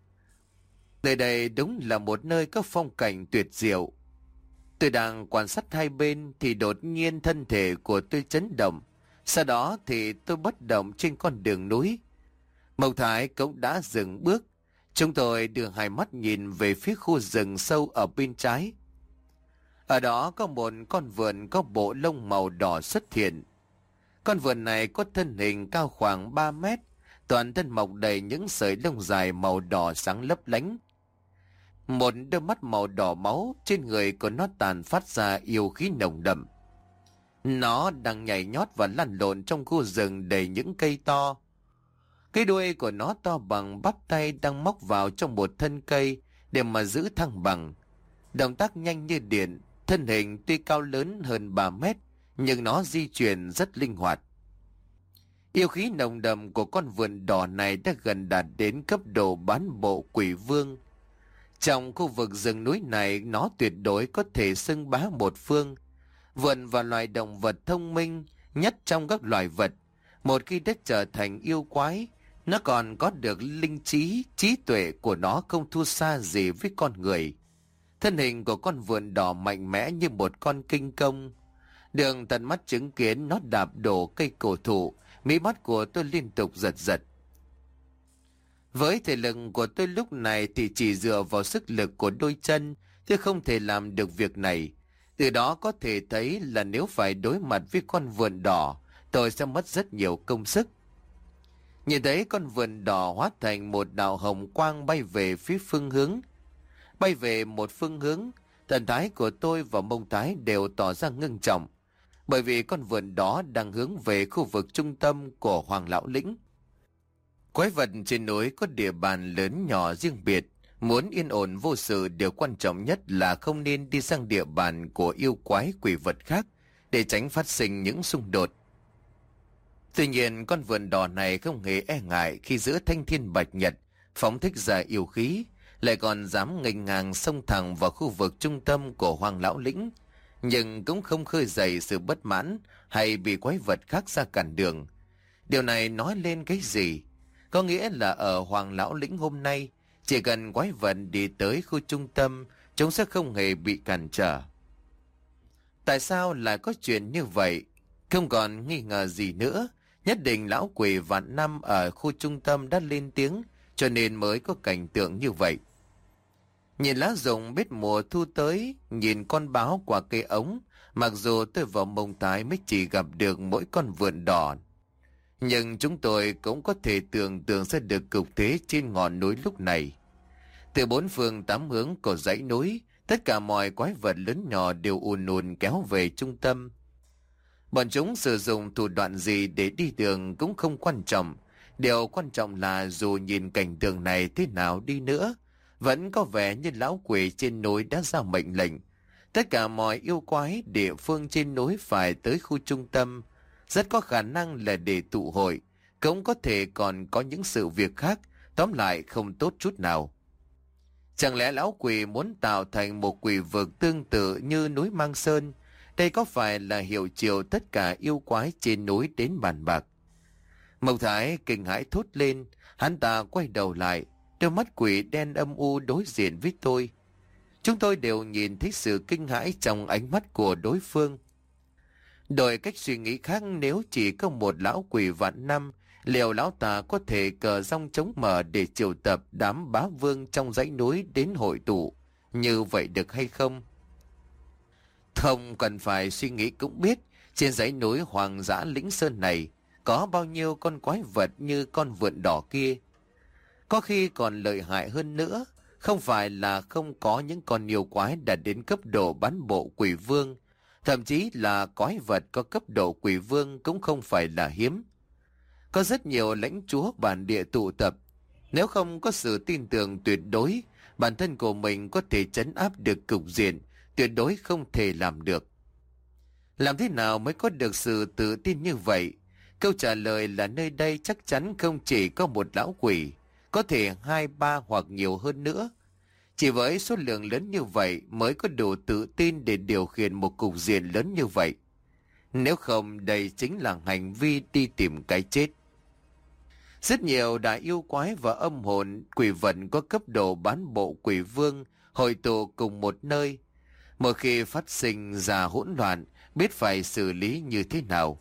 Nơi đây đúng là một nơi có phong cảnh tuyệt diệu. Tôi đang quan sát hai bên thì đột nhiên thân thể của tôi chấn động. Sau đó thì tôi bất động trên con đường núi. Mộc Thái cũng đã dừng bước. Chúng tôi đưa hai mắt nhìn về phía khu rừng sâu ở bên trái. Ở đó có một con vượn có bộ lông màu đỏ xuất hiện. Con vượn này có thân hình cao khoảng ba mét, toàn thân mọc đầy những sợi lông dài màu đỏ sáng lấp lánh. Một đôi mắt màu đỏ máu, trên người của nó tàn phát ra yêu khí nồng đậm. Nó đang nhảy nhót và lăn lộn trong khu rừng đầy những cây to. Cái đuôi của nó to bằng bắp tay đang móc vào trong một thân cây để mà giữ thăng bằng. Động tác nhanh như điện, thân hình tuy cao lớn hơn ba mét, nhưng nó di chuyển rất linh hoạt. Yêu khí nồng đậm của con vượn đỏ này đã gần đạt đến cấp độ bán bộ quỷ vương. Trong khu vực rừng núi này, nó tuyệt đối có thể xưng bá một phương. Vượn và loài động vật thông minh nhất trong các loài vật. Một khi đã trở thành yêu quái, nó còn có được linh trí, trí tuệ của nó không thua xa gì với con người. Thân hình của con vượn đỏ mạnh mẽ như một con kinh công. Đường tận mắt chứng kiến nó đạp đổ cây cổ thụ, mí mắt của tôi liên tục giật giật. Với thể lực của tôi lúc này thì chỉ dựa vào sức lực của đôi chân, tôi không thể làm được việc này. Từ đó có thể thấy là nếu phải đối mặt với con vượn đỏ, tôi sẽ mất rất nhiều công sức. Nhìn thấy con vượn đỏ hóa thành một đạo hồng quang bay về phía phương hướng. Bay về một phương hướng, thần thái của tôi và Mông Thái đều tỏ ra ngưng trọng, bởi vì con vượn đó đang hướng về khu vực trung tâm của Hoàng Lão Lĩnh. Quái vật trên núi có địa bàn lớn nhỏ riêng biệt, muốn yên ổn vô sự, điều quan trọng nhất là không nên đi sang địa bàn của yêu quái quỷ vật khác để tránh phát sinh những xung đột. Tuy nhiên, con vượn đỏ này không hề e ngại khi giữa thanh thiên bạch nhật phóng thích ra yêu khí, lại còn dám nghênh ngang xông thẳng vào khu vực trung tâm của Hoàng Lão Lĩnh. nhưng cũng không khơi dậy sự bất mãn hay bị quái vật khác ra cản đường. Điều này nói lên cái gì? Có nghĩa là ở Hoàng Lão Lĩnh hôm nay, chỉ cần quái vật đi tới khu trung tâm, chúng sẽ không hề bị cản trở. Tại sao lại có chuyện như vậy? Không còn nghi ngờ gì nữa, nhất định lão quỷ vạn năm ở khu trung tâm đã lên tiếng, cho nên mới có cảnh tượng như vậy. Nhìn lá rụng biết mùa thu tới, nhìn con báo qua cây ống, mặc dù tôi vào Mông Thái mới chỉ gặp được mỗi con vượn đỏ, nhưng chúng tôi cũng có thể tưởng tượng ra được cục thế trên ngọn núi lúc này. Từ bốn phương tám hướng của dãy núi, tất cả mọi quái vật lớn nhỏ đều ùn ùn kéo về trung tâm. Bọn chúng sử dụng thủ đoạn gì để đi đường cũng không quan trọng. Điều quan trọng là dù nhìn cảnh tượng này thế nào đi nữa, vẫn có vẻ như lão quỷ trên núi đã ra mệnh lệnh. Tất cả mọi yêu quái địa phương trên núi phải tới khu trung tâm. Rất có khả năng là để tụ hội, cũng có thể còn có những sự việc khác, tóm lại không tốt chút nào. Chẳng lẽ lão quỷ muốn tạo thành một quỷ vực tương tự như núi Mang Sơn? Đây có phải là hiệu triệu tất cả yêu quái trên núi đến bàn bạc? Mộc Thái kinh hãi thốt lên, hắn ta quay đầu lại, đôi mắt quỷ đen âm u đối diện với tôi. Chúng tôi đều nhìn thấy sự kinh hãi trong ánh mắt của đối phương. Đổi cách suy nghĩ khác, nếu chỉ có một lão quỷ vạn năm, liệu lão ta có thể cờ rong chống mở để triệu tập đám bá vương trong dãy núi đến hội tụ như vậy được hay không? Không cần phải suy nghĩ cũng biết, trên dãy núi Hoàng Dã Lĩnh Sơn này có bao nhiêu con quái vật như con vượn đỏ kia. Có khi còn lợi hại hơn nữa, không phải là không có những con yêu quái đạt đến cấp độ bán bộ quỷ vương, thậm chí là quái vật có cấp độ quỷ vương cũng không phải là hiếm. Có rất nhiều lãnh chúa bản địa tụ tập, nếu không có sự tin tưởng tuyệt đối, bản thân của mình có thể trấn áp được cục diện, tuyệt đối không thể làm được. Làm thế nào mới có được sự tự tin như vậy? Câu trả lời là nơi đây chắc chắn không chỉ có một lão quỷ, có thể hai, ba hoặc nhiều hơn nữa. Chỉ với số lượng lớn như vậy mới có đủ tự tin để điều khiển một cục diện lớn như vậy. Nếu không, đây chính là hành vi đi tìm cái chết. Rất nhiều đại yêu quái và âm hồn quỷ vật có cấp độ bán bộ quỷ vương hội tụ cùng một nơi. Một khi phát sinh ra hỗn loạn, biết phải xử lý như thế nào.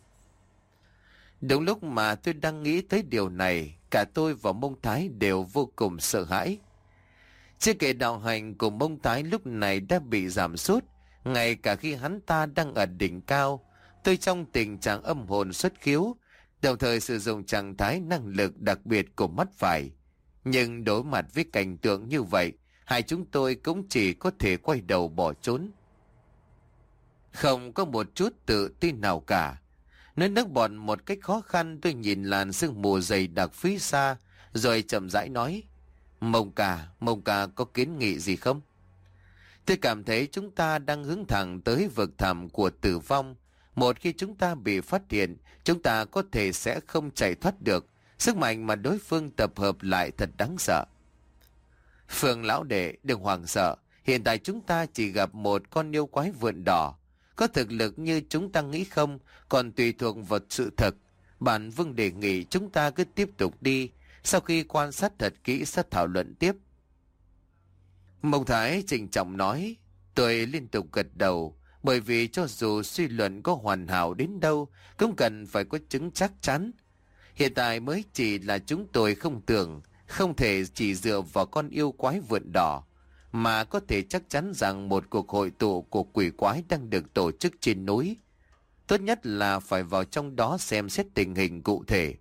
Đúng lúc mà tôi đang nghĩ tới điều này, cả tôi và Mông Thái đều vô cùng sợ hãi. Chưa kể đạo hành của Mông Thái lúc này đã bị giảm sút, ngay cả khi hắn ta đang ở đỉnh cao. Tôi trong tình trạng âm hồn xuất khiếu, đồng thời sử dụng trạng thái năng lực đặc biệt của mắt phải. Nhưng đối mặt với cảnh tượng như vậy, hai chúng tôi cũng chỉ có thể quay đầu bỏ trốn. Không có một chút tự tin nào cả. Nuốt nước bọt một cách khó khăn, tôi nhìn làn sương mù dày đặc phía xa, rồi chậm rãi nói: Mông Cả, Mông Cả có kiến nghị gì không? Tôi cảm thấy chúng ta đang hướng thẳng tới vực thẳm của tử vong. Một khi chúng ta bị phát hiện, chúng ta có thể sẽ không chạy thoát được. Sức mạnh mà đối phương tập hợp lại thật đáng sợ. Phương lão đệ, đừng hoảng sợ. Hiện tại chúng ta chỉ gặp một con yêu quái vượn đỏ. Có thực lực như chúng ta nghĩ không, còn tùy thuộc vào sự thật. Bản Vương đề nghị chúng ta cứ tiếp tục đi. Sau khi quan sát thật kỹ sẽ thảo luận tiếp. Mông Thái trịnh trọng nói. Tôi liên tục gật đầu, bởi vì cho dù suy luận có hoàn hảo đến đâu, cũng cần phải có chứng chắc chắn. Hiện tại mới chỉ là chúng tôi không tưởng, không thể chỉ dựa vào con yêu quái vượn đỏ, mà có thể chắc chắn rằng một cuộc hội tụ của quỷ quái đang được tổ chức trên núi. Tốt nhất là phải vào trong đó xem xét tình hình cụ thể.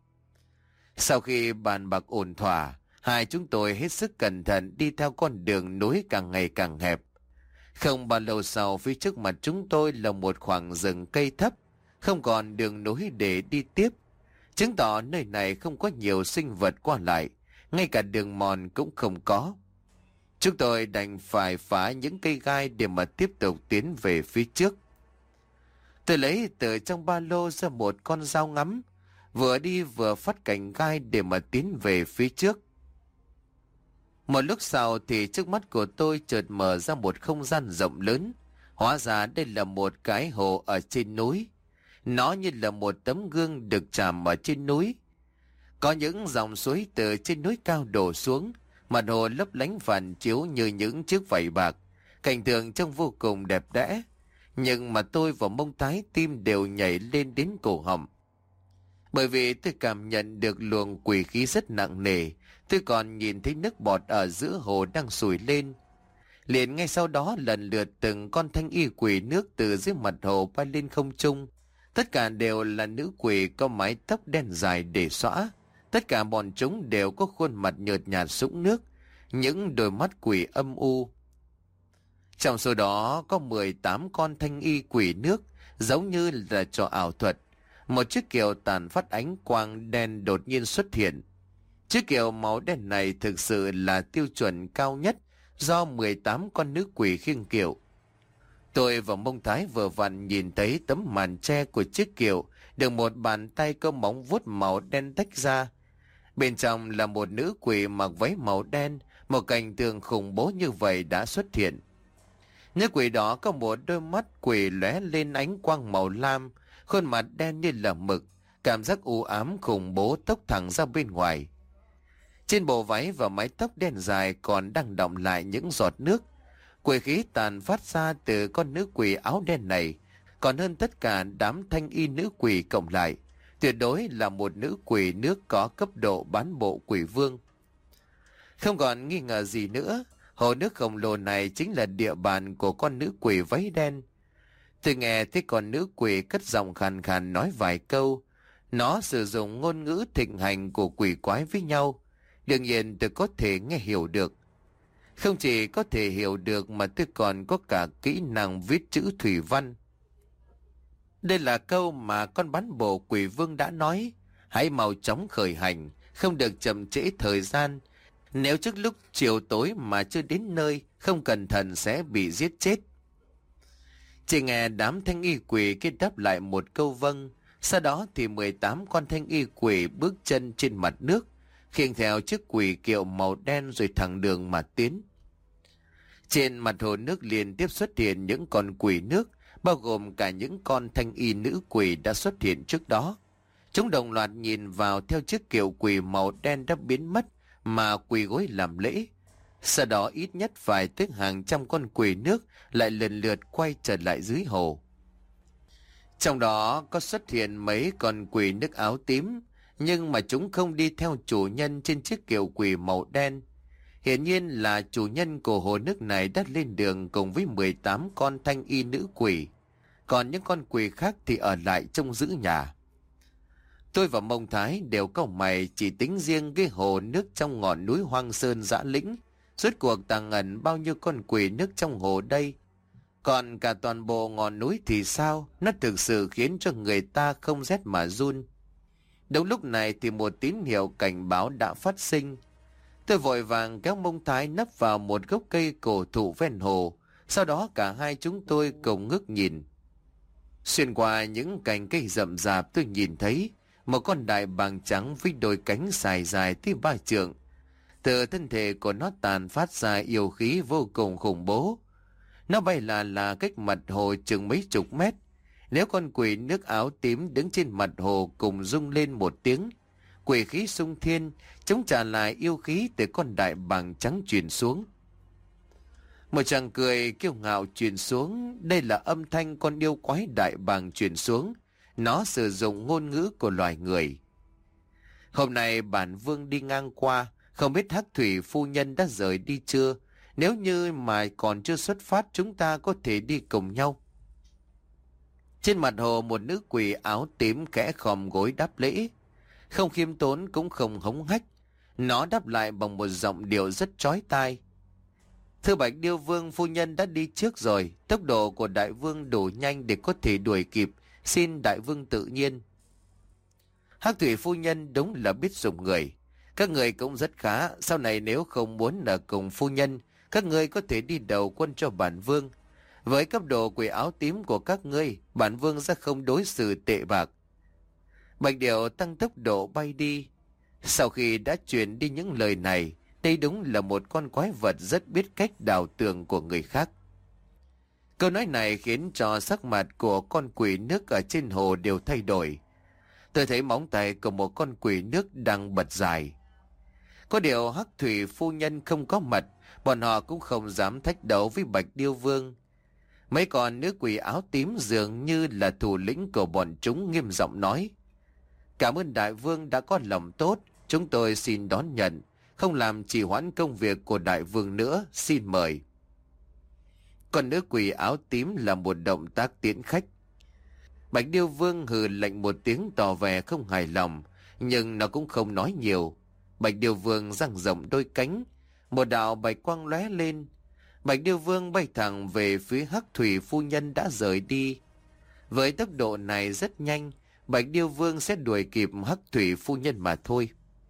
Sau khi bàn bạc ổn thỏa, hai chúng tôi hết sức cẩn thận đi theo con đường núi càng ngày càng hẹp. Không bao lâu sau, phía trước mặt chúng tôi là một khoảng rừng cây thấp, không còn đường núi để đi tiếp, chứng tỏ nơi này không có nhiều sinh vật qua lại, ngay cả đường mòn cũng không có. Chúng tôi đành phải phá những cây gai để mà tiếp tục tiến về phía trước. Tôi lấy từ trong ba lô ra một con dao ngắm, vừa đi vừa phát cành gai để mà tiến về phía trước. Một lúc sau thì trước mắt của tôi chợt mở ra một không gian rộng lớn. Hóa ra đây là một cái hồ ở trên núi. Nó như là một tấm gương được chạm ở trên núi. Có những dòng suối từ trên núi cao đổ xuống, mặt hồ lấp lánh phản chiếu như những chiếc vảy bạc. Cảnh tượng trông vô cùng đẹp đẽ. Nhưng mà tôi và Mông Thái tim đều nhảy lên đến cổ họng. Bởi vì tôi cảm nhận được luồng quỷ khí rất nặng nề. Tôi còn nhìn thấy nước bọt ở giữa hồ đang sủi lên. Liền ngay sau đó lần lượt từng con thanh y quỷ nước từ dưới mặt hồ bay lên không trung. Tất cả đều là nữ quỷ có mái tóc đen dài để xõa. Tất cả bọn chúng đều có khuôn mặt nhợt nhạt sũng nước, những đôi mắt quỷ âm u. Trong số đó có mười tám con thanh y quỷ nước, giống như là trò ảo thuật. Một chiếc kiệu tàn phát ánh quang đen đột nhiên xuất hiện. Chiếc kiệu màu đen này thực sự là tiêu chuẩn cao nhất do mười tám con nữ quỷ khiêng kiệu. Tôi và Mông Thái vừa vặn nhìn thấy tấm màn tre của chiếc kiệu được một bàn tay có móng vuốt màu đen tách ra. Bên trong là một nữ quỷ mặc váy màu đen, một cảnh tượng khủng bố như vậy đã xuất hiện. Nữ quỷ đó có một đôi mắt quỷ lóe lên ánh quang màu lam, khuôn mặt đen như là mực, cảm giác u ám khủng bố tốc thẳng ra bên ngoài. Trên bộ váy và mái tóc đen dài còn đang đọng lại những giọt nước. Quỷ khí tàn phát ra từ con nữ quỷ áo đen này còn hơn tất cả đám thanh y nữ quỷ cộng lại. Tuyệt đối là một nữ quỷ nước có cấp độ bán bộ quỷ vương. Không còn nghi ngờ gì nữa, hồ nước khổng lồ này chính là địa bàn của con nữ quỷ váy đen. Tôi nghe thấy con nữ quỷ cất giọng khàn khàn nói vài câu. Nó sử dụng ngôn ngữ thịnh hành của quỷ quái với nhau. Đương nhiên tôi có thể nghe hiểu được. Không chỉ có thể hiểu được mà tôi còn có cả kỹ năng viết chữ thủy văn. Đây là câu mà con bán bộ quỷ vương đã nói. Hãy mau chóng khởi hành, không được chậm trễ thời gian. Nếu trước lúc chiều tối mà chưa đến nơi, không cẩn thận sẽ bị giết chết. Chỉ nghe đám thanh y quỷ kết đáp lại một câu vâng. Sau đó thì mười tám con thanh y quỷ bước chân trên mặt nước, khiêng theo chiếc quỷ kiệu màu đen rồi thẳng đường mà tiến. Trên mặt hồ nước liên tiếp xuất hiện những con quỷ nước, bao gồm cả những con thanh y nữ quỷ đã xuất hiện trước đó. Chúng đồng loạt nhìn vào theo chiếc kiệu quỷ màu đen đã biến mất mà quỳ gối làm lễ. Sau đó ít nhất phải tới hàng trăm con quỷ nước lại lần lượt quay trở lại dưới hồ. Trong đó có xuất hiện mấy con quỷ nước áo tím, nhưng mà chúng không đi theo chủ nhân trên chiếc kiệu quỷ màu đen. Hiển nhiên là chủ nhân của hồ nước này đã lên đường cùng với mười tám con thanh y nữ quỷ. Còn những con quỷ khác thì ở lại trông giữ nhà. Tôi và Mông Thái đều cau mày chỉ tính riêng cái hồ nước trong ngọn núi hoang sơn dã lĩnh. Rốt cuộc tàng ẩn bao nhiêu con quỷ nước trong hồ đây? Còn cả toàn bộ ngọn núi thì sao? Nó thực sự khiến cho người ta không rét mà run. Đúng lúc này thì một tín hiệu cảnh báo đã phát sinh. Tôi vội vàng kéo Mông Thái nấp vào một gốc cây cổ thụ ven hồ. Sau đó cả hai chúng tôi cùng ngước nhìn. Xuyên qua những cành cây rậm rạp tôi nhìn thấy một con đại bàng trắng với đôi cánh dài dài tới ba trượng. Từ thân thể của nó tàn phát ra yêu khí vô cùng khủng bố. Nó bay là là cách mặt hồ chừng mấy chục mét. Nếu con quỷ nước áo tím đứng trên mặt hồ cùng rung lên một tiếng, quỷ khí xung thiên chống trả lại yêu khí từ con đại bàng trắng truyền xuống. Một chàng cười kiêu ngạo truyền xuống. Đây là âm thanh con yêu quái đại bàng truyền xuống. Nó sử dụng ngôn ngữ của loài người. Hôm nay bản vương đi ngang qua, không biết Hắc Thủy phu nhân đã rời đi chưa. Nếu như mà còn chưa xuất phát, chúng ta có thể đi cùng nhau. Trên mặt hồ một nữ quỷ áo tím khẽ khom gối đáp lễ. Không khiêm tốn cũng không hống hách. Nó đáp lại bằng một giọng điệu rất chói tai. Thưa Bạch Điêu Vương, phu nhân đã đi trước rồi. Tốc độ của đại vương đủ nhanh để có thể đuổi kịp. Xin đại vương tự nhiên. Hắc Thủy phu nhân đúng là biết dùng người. Các người cũng rất khá. Sau này nếu không muốn ở cùng phu nhân, các ngươi có thể đi đầu quân cho bản vương. Với cấp độ quỷ áo tím của các ngươi, bản vương sẽ không đối xử tệ bạc. Bạch Điểu tăng tốc độ bay đi. Sau khi đã truyền đi những lời này, đây đúng là một con quái vật rất biết cách đào tường của người khác. Câu nói này khiến cho sắc mặt của con quỷ nước ở trên hồ đều thay đổi. Tôi thấy móng tay của một con quỷ nước đang bật dài. Có điều Hắc Thủy phu nhân không có mặt, bọn họ cũng không dám thách đấu với Bạch Điêu Vương. Mấy con nữ quỷ áo tím dường như là thủ lĩnh của bọn chúng nghiêm giọng nói: "Cảm ơn đại vương đã có lòng tốt, chúng tôi xin đón nhận, không làm trì hoãn công việc của đại vương nữa, xin mời." Con nữ quỷ áo tím là một động tác tiễn khách. Bạch Điêu Vương hừ lạnh một tiếng tỏ vẻ không hài lòng, nhưng nó cũng không nói nhiều. Bạch Điêu Vương dang rộng đôi cánh, một đạo bạch quang lóe lên. Bạch Điêu Vương bay thẳng về phía Hắc Thủy phu nhân đã rời đi. Với tốc độ này rất nhanh, Bạch Điêu Vương sẽ đuổi kịp Hắc Thủy phu nhân mà thôi.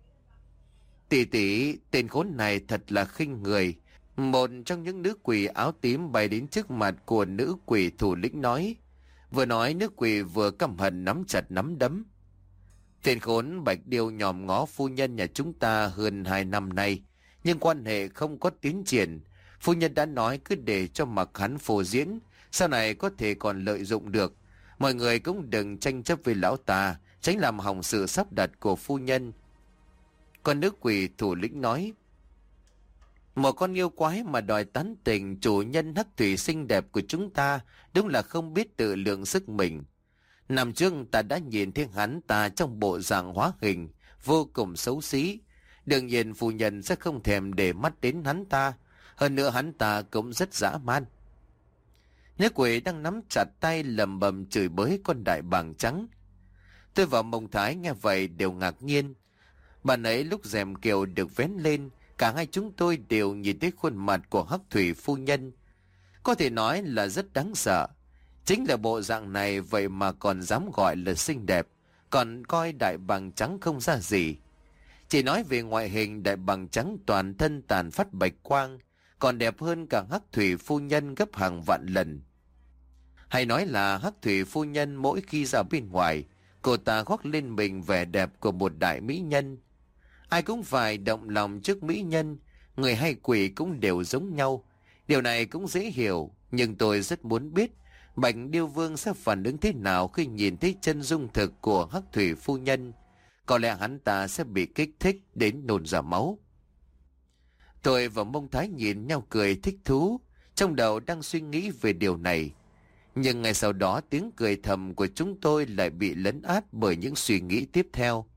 "Tỷ tỷ, tên khốn này thật là khinh người." Một trong những nữ quỷ áo tím bay đến trước mặt của nữ quỷ thủ lĩnh nói. Vừa nói, nữ quỷ vừa căm hận nắm chặt nắm đấm. "Tên khốn Bạch Điêu nhòm ngó phu nhân nhà chúng ta hơn hai năm nay, nhưng quan hệ không có tiến triển. Phu nhân đã nói cứ để cho mặc hắn phô diễn, sau này có thể còn lợi dụng được. Mọi người cũng đừng tranh chấp với lão ta, tránh làm hỏng sự sắp đặt của phu nhân." Con nữ quỷ thủ lĩnh nói. "Một con yêu quái mà đòi tán tỉnh chủ nhân Hắc Thủy xinh đẹp của chúng ta, đúng là không biết tự lượng sức mình. Năm trước ta đã nhìn thấy hắn ta trong bộ dạng hóa hình, vô cùng xấu xí. Đương nhiên phu nhân sẽ không thèm để mắt đến hắn ta. Hơn nữa hắn ta cũng rất dã man." Nữ quỷ đang nắm chặt tay lầm bầm chửi bới con đại bàng trắng. Tôi và Mông Thái nghe vậy đều ngạc nhiên. Bạn ấy lúc rèm kiều được vén lên, cả hai chúng tôi đều nhìn thấy khuôn mặt của Hắc Thủy phu nhân. Có thể nói là rất đáng sợ. Chính là bộ dạng này vậy mà còn dám gọi là xinh đẹp, còn coi đại bàng trắng không ra gì. Chỉ nói về ngoại hình, đại bàng trắng toàn thân tàn phát bạch quang, còn đẹp hơn cả Hắc Thủy phu nhân gấp hàng vạn lần. Hay nói là Hắc Thủy phu nhân mỗi khi ra bên ngoài, cô ta khoác lên mình vẻ đẹp của một đại mỹ nhân. Ai cũng phải động lòng trước mỹ nhân, người hay quỷ cũng đều giống nhau. Điều này cũng dễ hiểu, nhưng tôi rất muốn biết Bạch Điêu Vương sẽ phản ứng thế nào khi nhìn thấy chân dung thực của Hắc Thủy phu nhân. Có lẽ hắn ta sẽ bị kích thích đến nôn ra máu. Tôi và Mông Thái nhìn nhau cười thích thú, trong đầu đang suy nghĩ về điều này. Nhưng ngay sau đó tiếng cười thầm của chúng tôi lại bị lấn át bởi những suy nghĩ tiếp theo.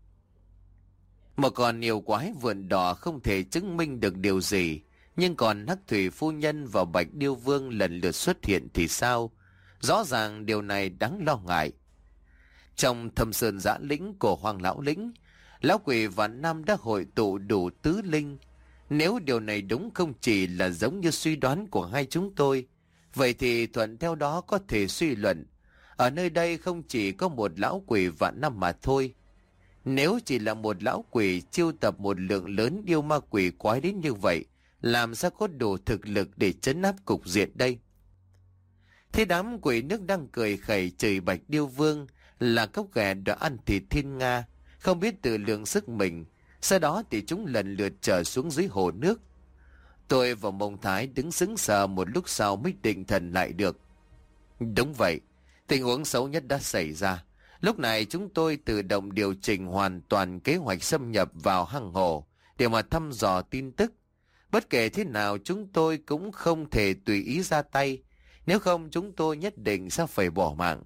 Một con yêu quái vượn đỏ không thể chứng minh được điều gì, nhưng còn Hắc Thủy phu nhân và Bạch Điêu Vương lần lượt xuất hiện thì sao? Rõ ràng điều này đáng lo ngại. Trong Thâm Sơn Giã Lĩnh của Hoàng Lão Lĩnh, lão quỷ Vạn Nam đã hội tụ đủ tứ linh. Nếu điều này đúng không chỉ là giống như suy đoán của hai chúng tôi, vậy thì thuận theo đó có thể suy luận, ở nơi đây không chỉ có một lão quỷ Vạn Năm mà thôi. Nếu chỉ là một lão quỷ chiêu tập một lượng lớn yêu ma quỷ quái đến như vậy, làm sao có đủ thực lực để trấn áp cục diện đây? Thế đám quỷ nước đang cười khẩy chửi Bạch Điêu Vương là cốc ghẻ đã ăn thịt thiên nga, không biết tự lượng sức mình. Sau đó thì chúng lần lượt trở xuống dưới hồ nước. Tôi và Mông Thái đứng sững sờ một lúc sau mới định thần lại được. Đúng vậy, tình huống xấu nhất đã xảy ra. Lúc này chúng tôi tự động điều chỉnh hoàn toàn kế hoạch xâm nhập vào hang hồ để mà thăm dò tin tức. Bất kể thế nào chúng tôi cũng không thể tùy ý ra tay, nếu không chúng tôi nhất định sẽ phải bỏ mạng.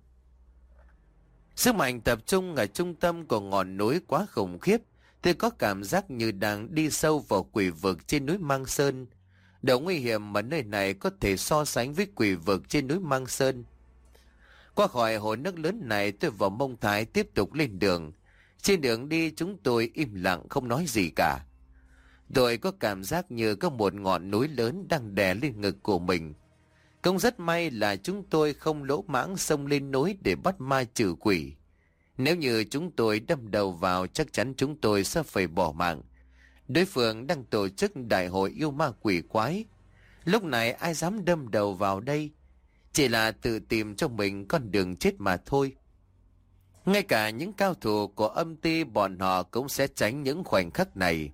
Sức mạnh tập trung ở trung tâm của ngọn núi quá khủng khiếp. Tôi có cảm giác như đang đi sâu vào quỷ vực trên núi Mang Sơn. Độ nguy hiểm mà nơi này có thể so sánh với quỷ vực trên núi Mang Sơn. Qua khỏi hồ nước lớn này, tôi và Mông Thái tiếp tục lên đường. Trên đường đi chúng tôi im lặng không nói gì cả. Tôi có cảm giác như có một ngọn núi lớn đang đè lên ngực của mình. Cũng rất may là chúng tôi không lỗ mãng xông lên núi để bắt ma trừ quỷ. Nếu như chúng tôi đâm đầu vào, chắc chắn chúng tôi sẽ phải bỏ mạng. Đối phương đang tổ chức đại hội yêu ma quỷ quái. Lúc này ai dám đâm đầu vào đây? Chỉ là tự tìm cho mình con đường chết mà thôi. Ngay cả những cao thủ của âm ty bọn họ cũng sẽ tránh những khoảnh khắc này.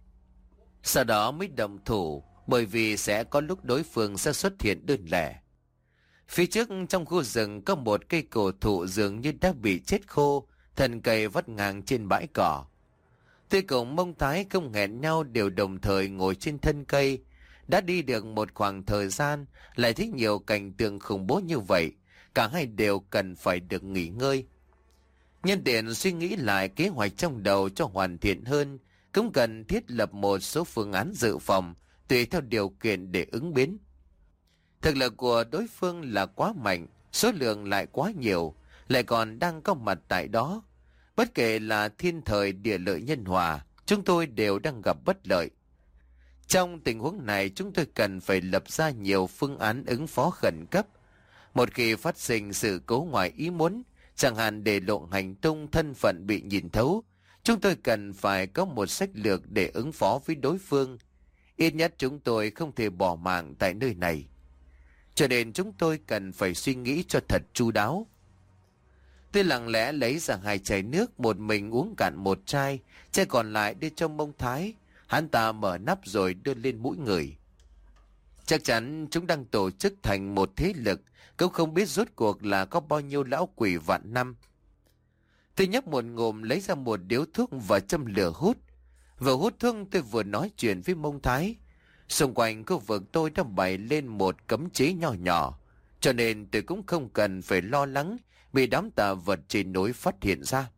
Sau đó mới động thủ, bởi vì sẽ có lúc đối phương sẽ xuất hiện đơn lẻ. Phía trước trong khu rừng có một cây cổ thụ dường như đã bị chết khô, thân cây vắt ngang trên bãi cỏ. Tôi cùng Mông Thái không hẹn nhau đều đồng thời ngồi trên thân cây. Đã đi được một khoảng thời gian, lại thấy nhiều cảnh tượng khủng bố như vậy, cả hai đều cần phải được nghỉ ngơi. Nhân tiện suy nghĩ lại kế hoạch trong đầu cho hoàn thiện hơn, cũng cần thiết lập một số phương án dự phòng, tùy theo điều kiện để ứng biến. Thực lực của đối phương là quá mạnh, số lượng lại quá nhiều, lại còn đang có mặt tại đó. Bất kể là thiên thời địa lợi nhân hòa, chúng tôi đều đang gặp bất lợi. Trong tình huống này, chúng tôi cần phải lập ra nhiều phương án ứng phó khẩn cấp. Một khi phát sinh sự cố ngoài ý muốn, chẳng hạn để lộ hành tung thân phận bị nhìn thấu, chúng tôi cần phải có một sách lược để ứng phó với đối phương. Ít nhất chúng tôi không thể bỏ mạng tại nơi này. Cho nên chúng tôi cần phải suy nghĩ cho thật chu đáo. Tôi lặng lẽ lấy ra hai chai nước, một mình uống cạn một chai, chai còn lại đưa cho Mông Thái. Hắn ta mở nắp rồi đưa lên mũi người. Chắc chắn chúng đang tổ chức thành một thế lực, cũng không biết rốt cuộc là có bao nhiêu lão quỷ vạn năm. Tôi nhấp một ngụm lấy ra một điếu thuốc và châm lửa hút. Vừa hút thuốc tôi vừa nói chuyện với Mông Thái. Xung quanh khu vực tôi đã bày lên một cấm chế nhỏ nhỏ, cho nên tôi cũng không cần phải lo lắng bị đám tà vật trên núi phát hiện ra.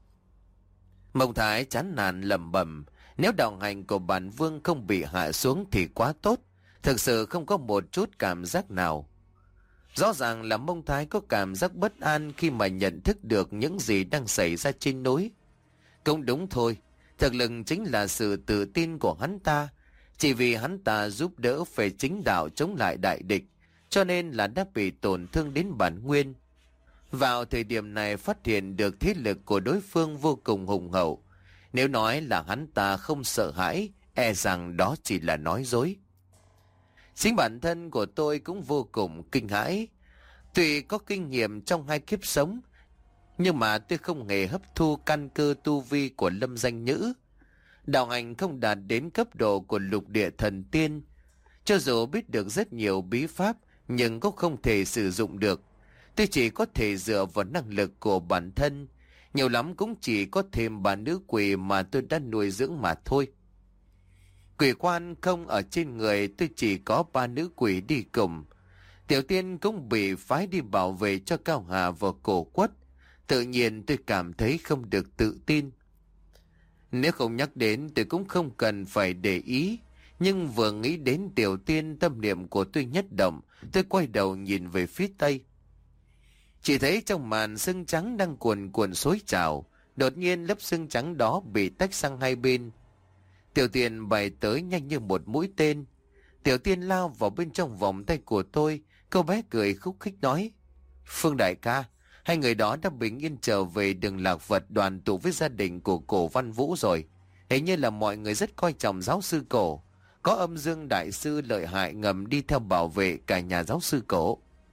Mông Thái chán nản lẩm bẩm, nếu đạo hành của bản vương không bị hạ xuống thì quá tốt, thực sự không có một chút cảm giác nào. Rõ ràng là Mông Thái có cảm giác bất an khi mà nhận thức được những gì đang xảy ra trên núi. Cũng đúng thôi, thực lực chính là sự tự tin của hắn ta. Chỉ vì hắn ta giúp đỡ về chính đạo chống lại đại địch, cho nên là đã bị tổn thương đến bản nguyên. Vào thời điểm này phát hiện được thế lực của đối phương vô cùng hùng hậu. Nếu nói là hắn ta không sợ hãi, e rằng đó chỉ là nói dối. Chính bản thân của tôi cũng vô cùng kinh hãi. Tuy có kinh nghiệm trong hai kiếp sống, nhưng mà tôi không hề hấp thu căn cơ tu vi của Lâm Danh Nhữ. Đạo hành không đạt đến cấp độ của lục địa thần tiên. Cho dù biết được rất nhiều bí pháp, nhưng cũng không thể sử dụng được. Tôi chỉ có thể dựa vào năng lực của bản thân. Nhiều lắm cũng chỉ có thêm bà nữ quỷ mà tôi đã nuôi dưỡng mà thôi. Quỷ quan không ở trên người, tôi chỉ có ba nữ quỷ đi cùng. Tiểu Tiên cũng bị phái đi bảo vệ cho Cao Hà và Cổ Quất. Tự nhiên tôi cảm thấy không được tự tin. Nếu không nhắc đến tôi cũng không cần phải để ý. Nhưng vừa nghĩ đến Tiểu Tiên, tâm niệm của tôi nhất động. Tôi quay đầu nhìn về phía tây. Chỉ thấy trong màn sương trắng đang cuồn cuộn xối trào. Đột nhiên lớp sương trắng đó bị tách sang hai bên. Tiểu Tiên bay tới nhanh như một mũi tên. Tiểu Tiên lao vào bên trong vòng tay của tôi. Cô bé cười khúc khích nói: Phương đại ca, hai người đó đã bình yên trở về đường Lạc Vật, đoàn tụ với gia đình của Cổ Văn Vũ rồi. Hình như là mọi người rất coi trọng giáo sư Cổ. Có âm dương đại sư lợi hại ngầm đi theo bảo vệ cả nhà giáo sư Cổ.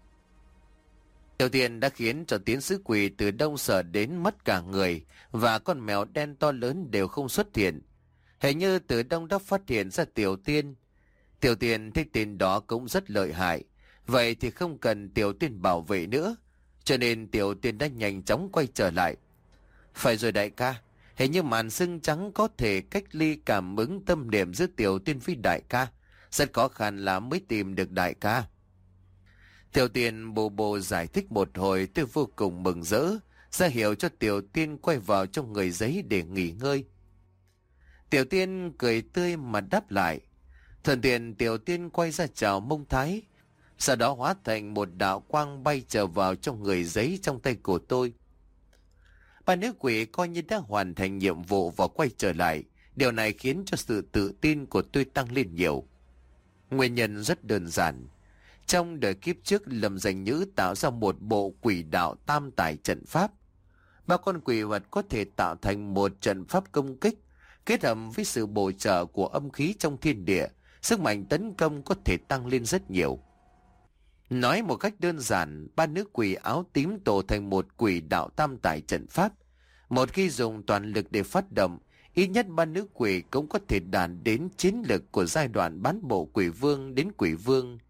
Tiểu Tiên đã khiến cho tiến sứ quỷ từ đông sợ đến mất cả người, và con mèo đen to lớn đều không xuất hiện. Hình như từ đông đã phát hiện ra Tiểu Tiên. Tiểu Tiên thấy tên đó cũng rất lợi hại, vậy thì không cần Tiểu Tiên bảo vệ nữa, cho nên Tiểu Tiên đã nhanh chóng quay trở lại. Phải rồi đại ca, hình như màn sương trắng có thể cách ly cảm ứng tâm niệm giữa Tiểu Tiên với đại ca. Rất khó khăn lắm mới tìm được đại ca. Tiểu Tiên bồ bồ giải thích một hồi, tôi vô cùng mừng rỡ, ra hiệu cho Tiểu Tiên quay vào trong người giấy để nghỉ ngơi. Tiểu Tiên cười tươi mà đáp lại. Thuận tiện Tiểu Tiên quay ra chào Mông Thái, sau đó hóa thành một đạo quang bay trở vào trong người giấy trong tay của tôi. Ba nữ quỷ coi như đã hoàn thành nhiệm vụ và quay trở lại. Điều này khiến cho sự tự tin của tôi tăng lên nhiều. Nguyên nhân rất đơn giản. Trong đời kiếp trước, Lâm Danh Nhữ tạo ra một bộ quỷ đạo tam tài trận pháp. Ba con quỷ vật có thể tạo thành một trận pháp công kích, kết hợp với sự bổ trợ của âm khí trong thiên địa, sức mạnh tấn công có thể tăng lên rất nhiều. Nói một cách đơn giản, ba nữ quỷ áo tím tổ thành một quỷ đạo tam tài trận pháp. Một khi dùng toàn lực để phát động, ít nhất ba nữ quỷ cũng có thể đạt đến chiến lực của giai đoạn bán bộ quỷ vương đến quỷ vương.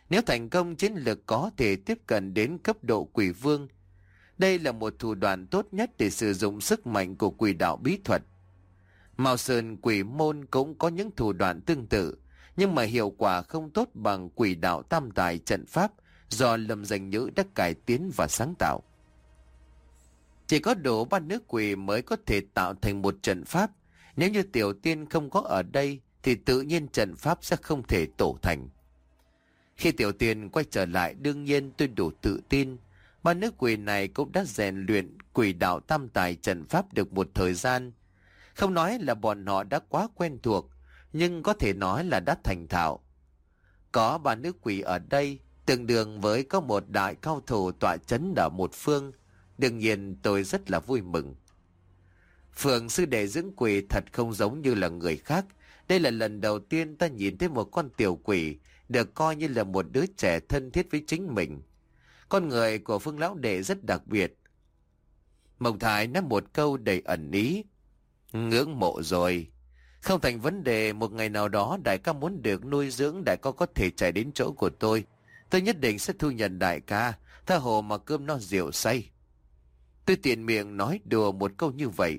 Nếu thành công, chiến lược có thể tiếp cận đến cấp độ quỷ vương. Đây là một thủ đoạn tốt nhất để sử dụng sức mạnh của quỷ đạo bí thuật. Mao Sơn Quỷ Môn cũng có những thủ đoạn tương tự, nhưng mà hiệu quả không tốt bằng quỷ đạo tam tài trận pháp do Lâm Danh Nhữ đã cải tiến và sáng tạo. Chỉ có đủ ba nữ quỷ mới có thể tạo thành một trận pháp. Nếu như Tiểu Tiên không có ở đây thì tự nhiên trận pháp sẽ không thể tổ thành. Khi Tiểu Tiên quay trở lại, đương nhiên tôi đủ tự tin. Ba nữ quỷ này cũng đã rèn luyện quỷ đạo tam tài trận pháp được một thời gian. Không nói là bọn họ đã quá quen thuộc, nhưng có thể nói là đã thành thạo. Có ba nữ quỷ ở đây, tương đương với có một đại cao thủ tọa chấn ở một phương. Đương nhiên tôi rất là vui mừng. Phượng sư đệ dưỡng quỷ thật không giống như là người khác. Đây là lần đầu tiên ta nhìn thấy một con tiểu quỷ được coi như là một đứa trẻ thân thiết với chính mình. Con người của Phương lão đệ rất đặc biệt. Mộng Thái nói một câu đầy ẩn ý. Ngưỡng mộ rồi. Không thành vấn đề, một ngày nào đó đại ca muốn được nuôi dưỡng, đại ca có thể chạy đến chỗ của tôi. Tôi nhất định sẽ thu nhận đại ca, tha hồ mà cơm no rượu say. Tôi tiện miệng nói đùa một câu như vậy.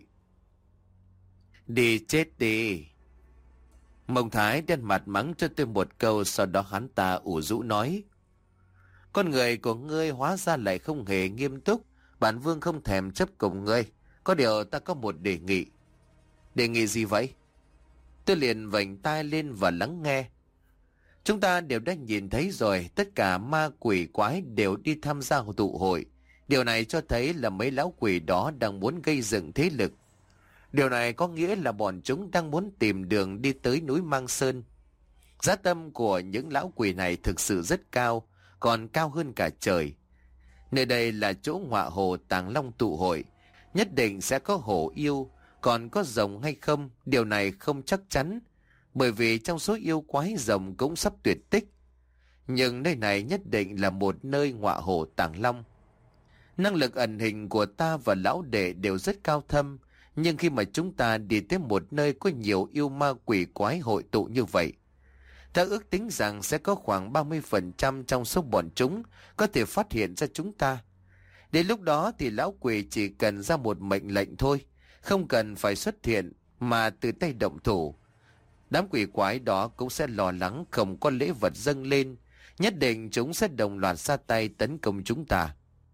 Đi chết đi. Mộng Thái đen mặt mắng cho tôi một câu, sau đó hắn ta ủ rũ nói. Con người của ngươi hóa ra lại không hề nghiêm túc. Bản vương không thèm chấp cùng ngươi. Có điều ta có một đề nghị. Đề nghị gì vậy? Tôi liền vành tai lên và lắng nghe. Chúng ta đều đã nhìn thấy rồi, tất cả ma quỷ quái đều đi tham gia tụ hội. Điều này cho thấy là mấy lão quỷ đó đang muốn gây dựng thế lực. Điều này có nghĩa là bọn chúng đang muốn tìm đường đi tới núi Mang Sơn. Giá tâm của những lão quỷ này thực sự rất cao, còn cao hơn cả trời. Nơi đây là chỗ ngọa hồ Tàng Long tụ hội. Nhất định sẽ có hổ yêu, còn có rồng hay không, điều này không chắc chắn. Bởi vì trong số yêu quái rồng cũng sắp tuyệt tích. Nhưng nơi này nhất định là một nơi ngọa hồ Tàng Long. Năng lực ẩn hình của ta và lão đệ đều rất cao thâm. Nhưng khi mà chúng ta đi tới một nơi có nhiều yêu ma quỷ quái hội tụ như vậy, ta ước tính rằng sẽ có khoảng ba mươi phần trăm trong số bọn chúng có thể phát hiện ra chúng ta. Đến lúc đó thì lão quỷ chỉ cần ra một mệnh lệnh thôi, không cần phải xuất hiện mà từ tay động thủ. Đám quỷ quái đó cũng sẽ lo lắng không có lễ vật dâng lên, nhất định chúng sẽ đồng loạt ra tay tấn công chúng ta.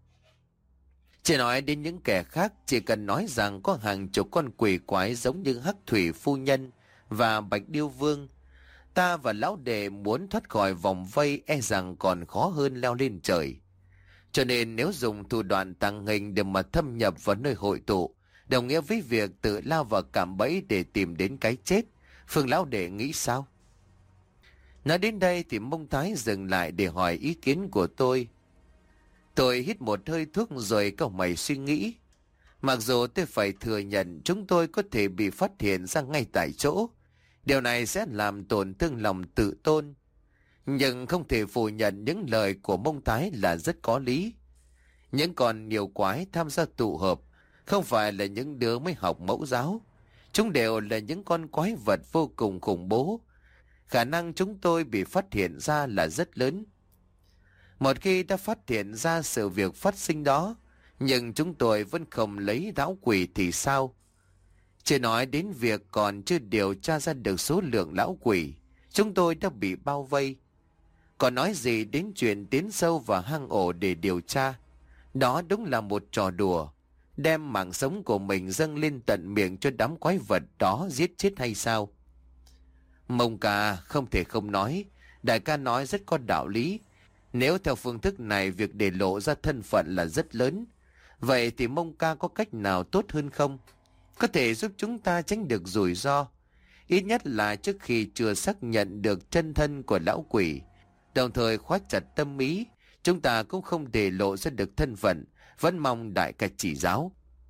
Chỉ nói đến những kẻ khác, chỉ cần nói rằng có hàng chục con quỷ quái giống như Hắc Thủy Phu Nhân và Bạch Điêu Vương. Ta và lão đệ muốn thoát khỏi vòng vây e rằng còn khó hơn leo lên trời. Cho nên nếu dùng thủ đoạn tàng hình để mà thâm nhập vào nơi hội tụ, đồng nghĩa với việc tự lao vào cạm bẫy để tìm đến cái chết. Phương lão đệ nghĩ sao? Nói đến đây thì Mông Thái dừng lại để hỏi ý kiến của tôi. Tôi hít một hơi thuốc rồi cau mày suy nghĩ. Mặc dù tôi phải thừa nhận chúng tôi có thể bị phát hiện ra ngay tại chỗ, điều này sẽ làm tổn thương lòng tự tôn. Nhưng không thể phủ nhận những lời của Mông Thái là rất có lý. Những con nhiều quái tham gia tụ họp không phải là những đứa mới học mẫu giáo. Chúng đều là những con quái vật vô cùng khủng bố. Khả năng chúng tôi bị phát hiện ra là rất lớn. Một khi đã phát hiện ra sự việc phát sinh đó, nhưng chúng tôi vẫn không lấy lão quỷ thì sao? Chưa nói đến việc còn chưa điều tra ra được số lượng lão quỷ, chúng tôi đã bị bao vây. Còn nói gì đến chuyện tiến sâu vào hang ổ để điều tra? Đó đúng là một trò đùa, đem mạng sống của mình dâng lên tận miệng cho đám quái vật đó giết chết hay sao? Mông ca không thể không nói, đại ca nói rất có đạo lý. Nếu theo phương thức này, việc để lộ ra thân phận là rất lớn. Vậy thì Mông ca có cách nào tốt hơn không? Có thể giúp chúng ta tránh được rủi ro. Ít nhất là trước khi chưa xác nhận được chân thân của lão quỷ, đồng thời khóa chặt tâm ý, chúng ta cũng không để lộ ra được thân phận. Vẫn mong đại ca chỉ giáo.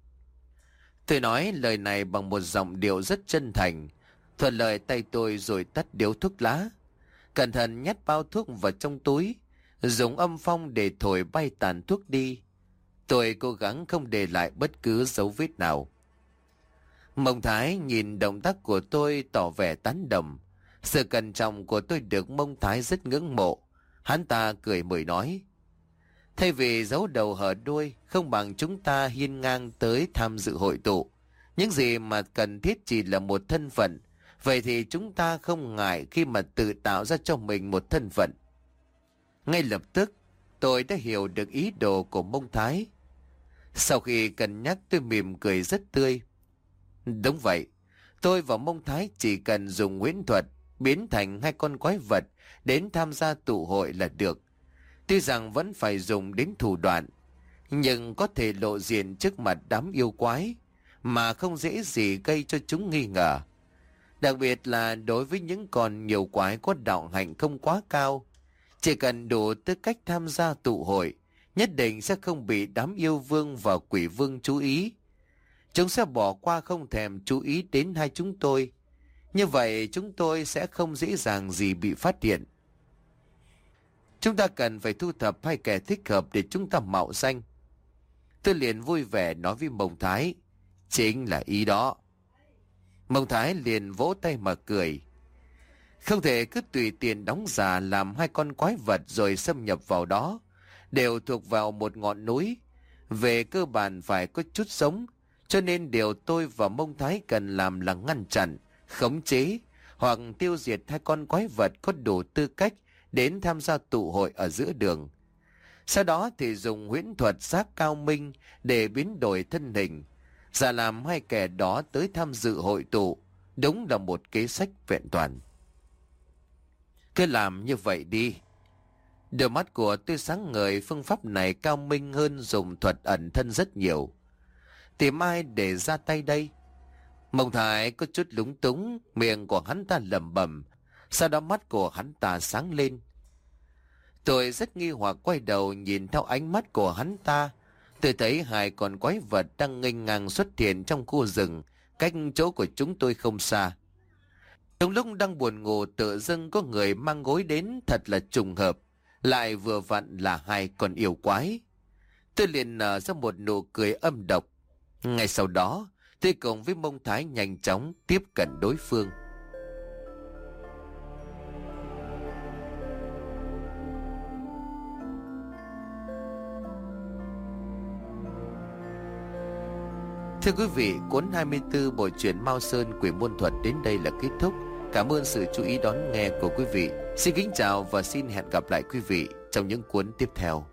Tôi nói lời này bằng một giọng điệu rất chân thành. Thuận lời tay tôi rồi tắt điếu thuốc lá. Cẩn thận nhét bao thuốc vào trong túi, dùng âm phong để thổi bay tàn thuốc đi. Tôi cố gắng không để lại bất cứ dấu vết nào. Mông Thái nhìn động tác của tôi tỏ vẻ tán đồng. Sự cẩn trọng của tôi được Mông Thái rất ngưỡng mộ. Hắn ta cười mời nói: Thay vì giấu đầu hở đuôi, không bằng chúng ta hiên ngang tới tham dự hội tụ. Những gì mà cần thiết chỉ là một thân phận. Vậy thì chúng ta không ngại khi mà tự tạo ra cho mình một thân phận. Ngay lập tức, tôi đã hiểu được ý đồ của Mông Thái. Sau khi cân nhắc, tôi mỉm cười rất tươi. Đúng vậy, tôi và Mông Thái chỉ cần dùng huyễn thuật biến thành hai con quái vật đến tham gia tụ hội là được. Tuy rằng vẫn phải dùng đến thủ đoạn, nhưng có thể lộ diện trước mặt đám yêu quái mà không dễ gì gây cho chúng nghi ngờ. Đặc biệt là đối với những con nhiều quái có đạo hạnh không quá cao, chỉ cần đủ tư cách tham gia tụ hội, nhất định sẽ không bị đám yêu vương và quỷ vương chú ý. Chúng sẽ bỏ qua không thèm chú ý đến hai chúng tôi. Như vậy chúng tôi sẽ không dễ dàng gì bị phát hiện. Chúng ta cần phải thu thập hai kẻ thích hợp để chúng ta mạo danh. Tôi liền vui vẻ nói với Mông Thái: Chính là ý đó. Mông Thái liền vỗ tay mà cười. Không thể cứ tùy tiện đóng giả làm hai con quái vật rồi xâm nhập vào đó. Đều thuộc vào một ngọn núi. Về cơ bản phải có chút sống. Cho nên điều tôi và Mông Thái cần làm là ngăn chặn, khống chế hoặc tiêu diệt hai con quái vật có đủ tư cách đến tham gia tụ hội ở giữa đường. Sau đó thì dùng huyễn thuật giác cao minh để biến đổi thân hình, giả làm hai kẻ đó tới tham dự hội tụ. Đúng là một kế sách vẹn toàn. Cứ làm như vậy đi. Đôi mắt của tôi sáng ngời, phương pháp này cao minh hơn dùng thuật ẩn thân rất nhiều. Tìm ai để ra tay đây? Mông Thái có chút lúng túng, miệng của hắn ta lẩm bẩm, sau đó mắt của hắn ta sáng lên. Tôi rất nghi hoặc quay đầu nhìn theo ánh mắt của hắn ta. Tôi thấy hai con quái vật đang nghênh ngang xuất hiện trong khu rừng, cách chỗ của chúng tôi không xa. Trong lúc đang buồn ngủ, tự dưng có người mang gối đến, thật là trùng hợp, lại vừa vặn là hai con yêu quái. Tôi liền nở ra một nụ cười âm độc. Ngay sau đó, tôi cùng với Mông Thái nhanh chóng tiếp cận đối phương. Thưa quý vị, cuốn hai mươi tư bộ truyện Mao Sơn Quỷ Môn Thuật đến đây là kết thúc. Cảm ơn sự chú ý đón nghe của quý vị. Xin kính chào và xin hẹn gặp lại quý vị trong những cuốn tiếp theo.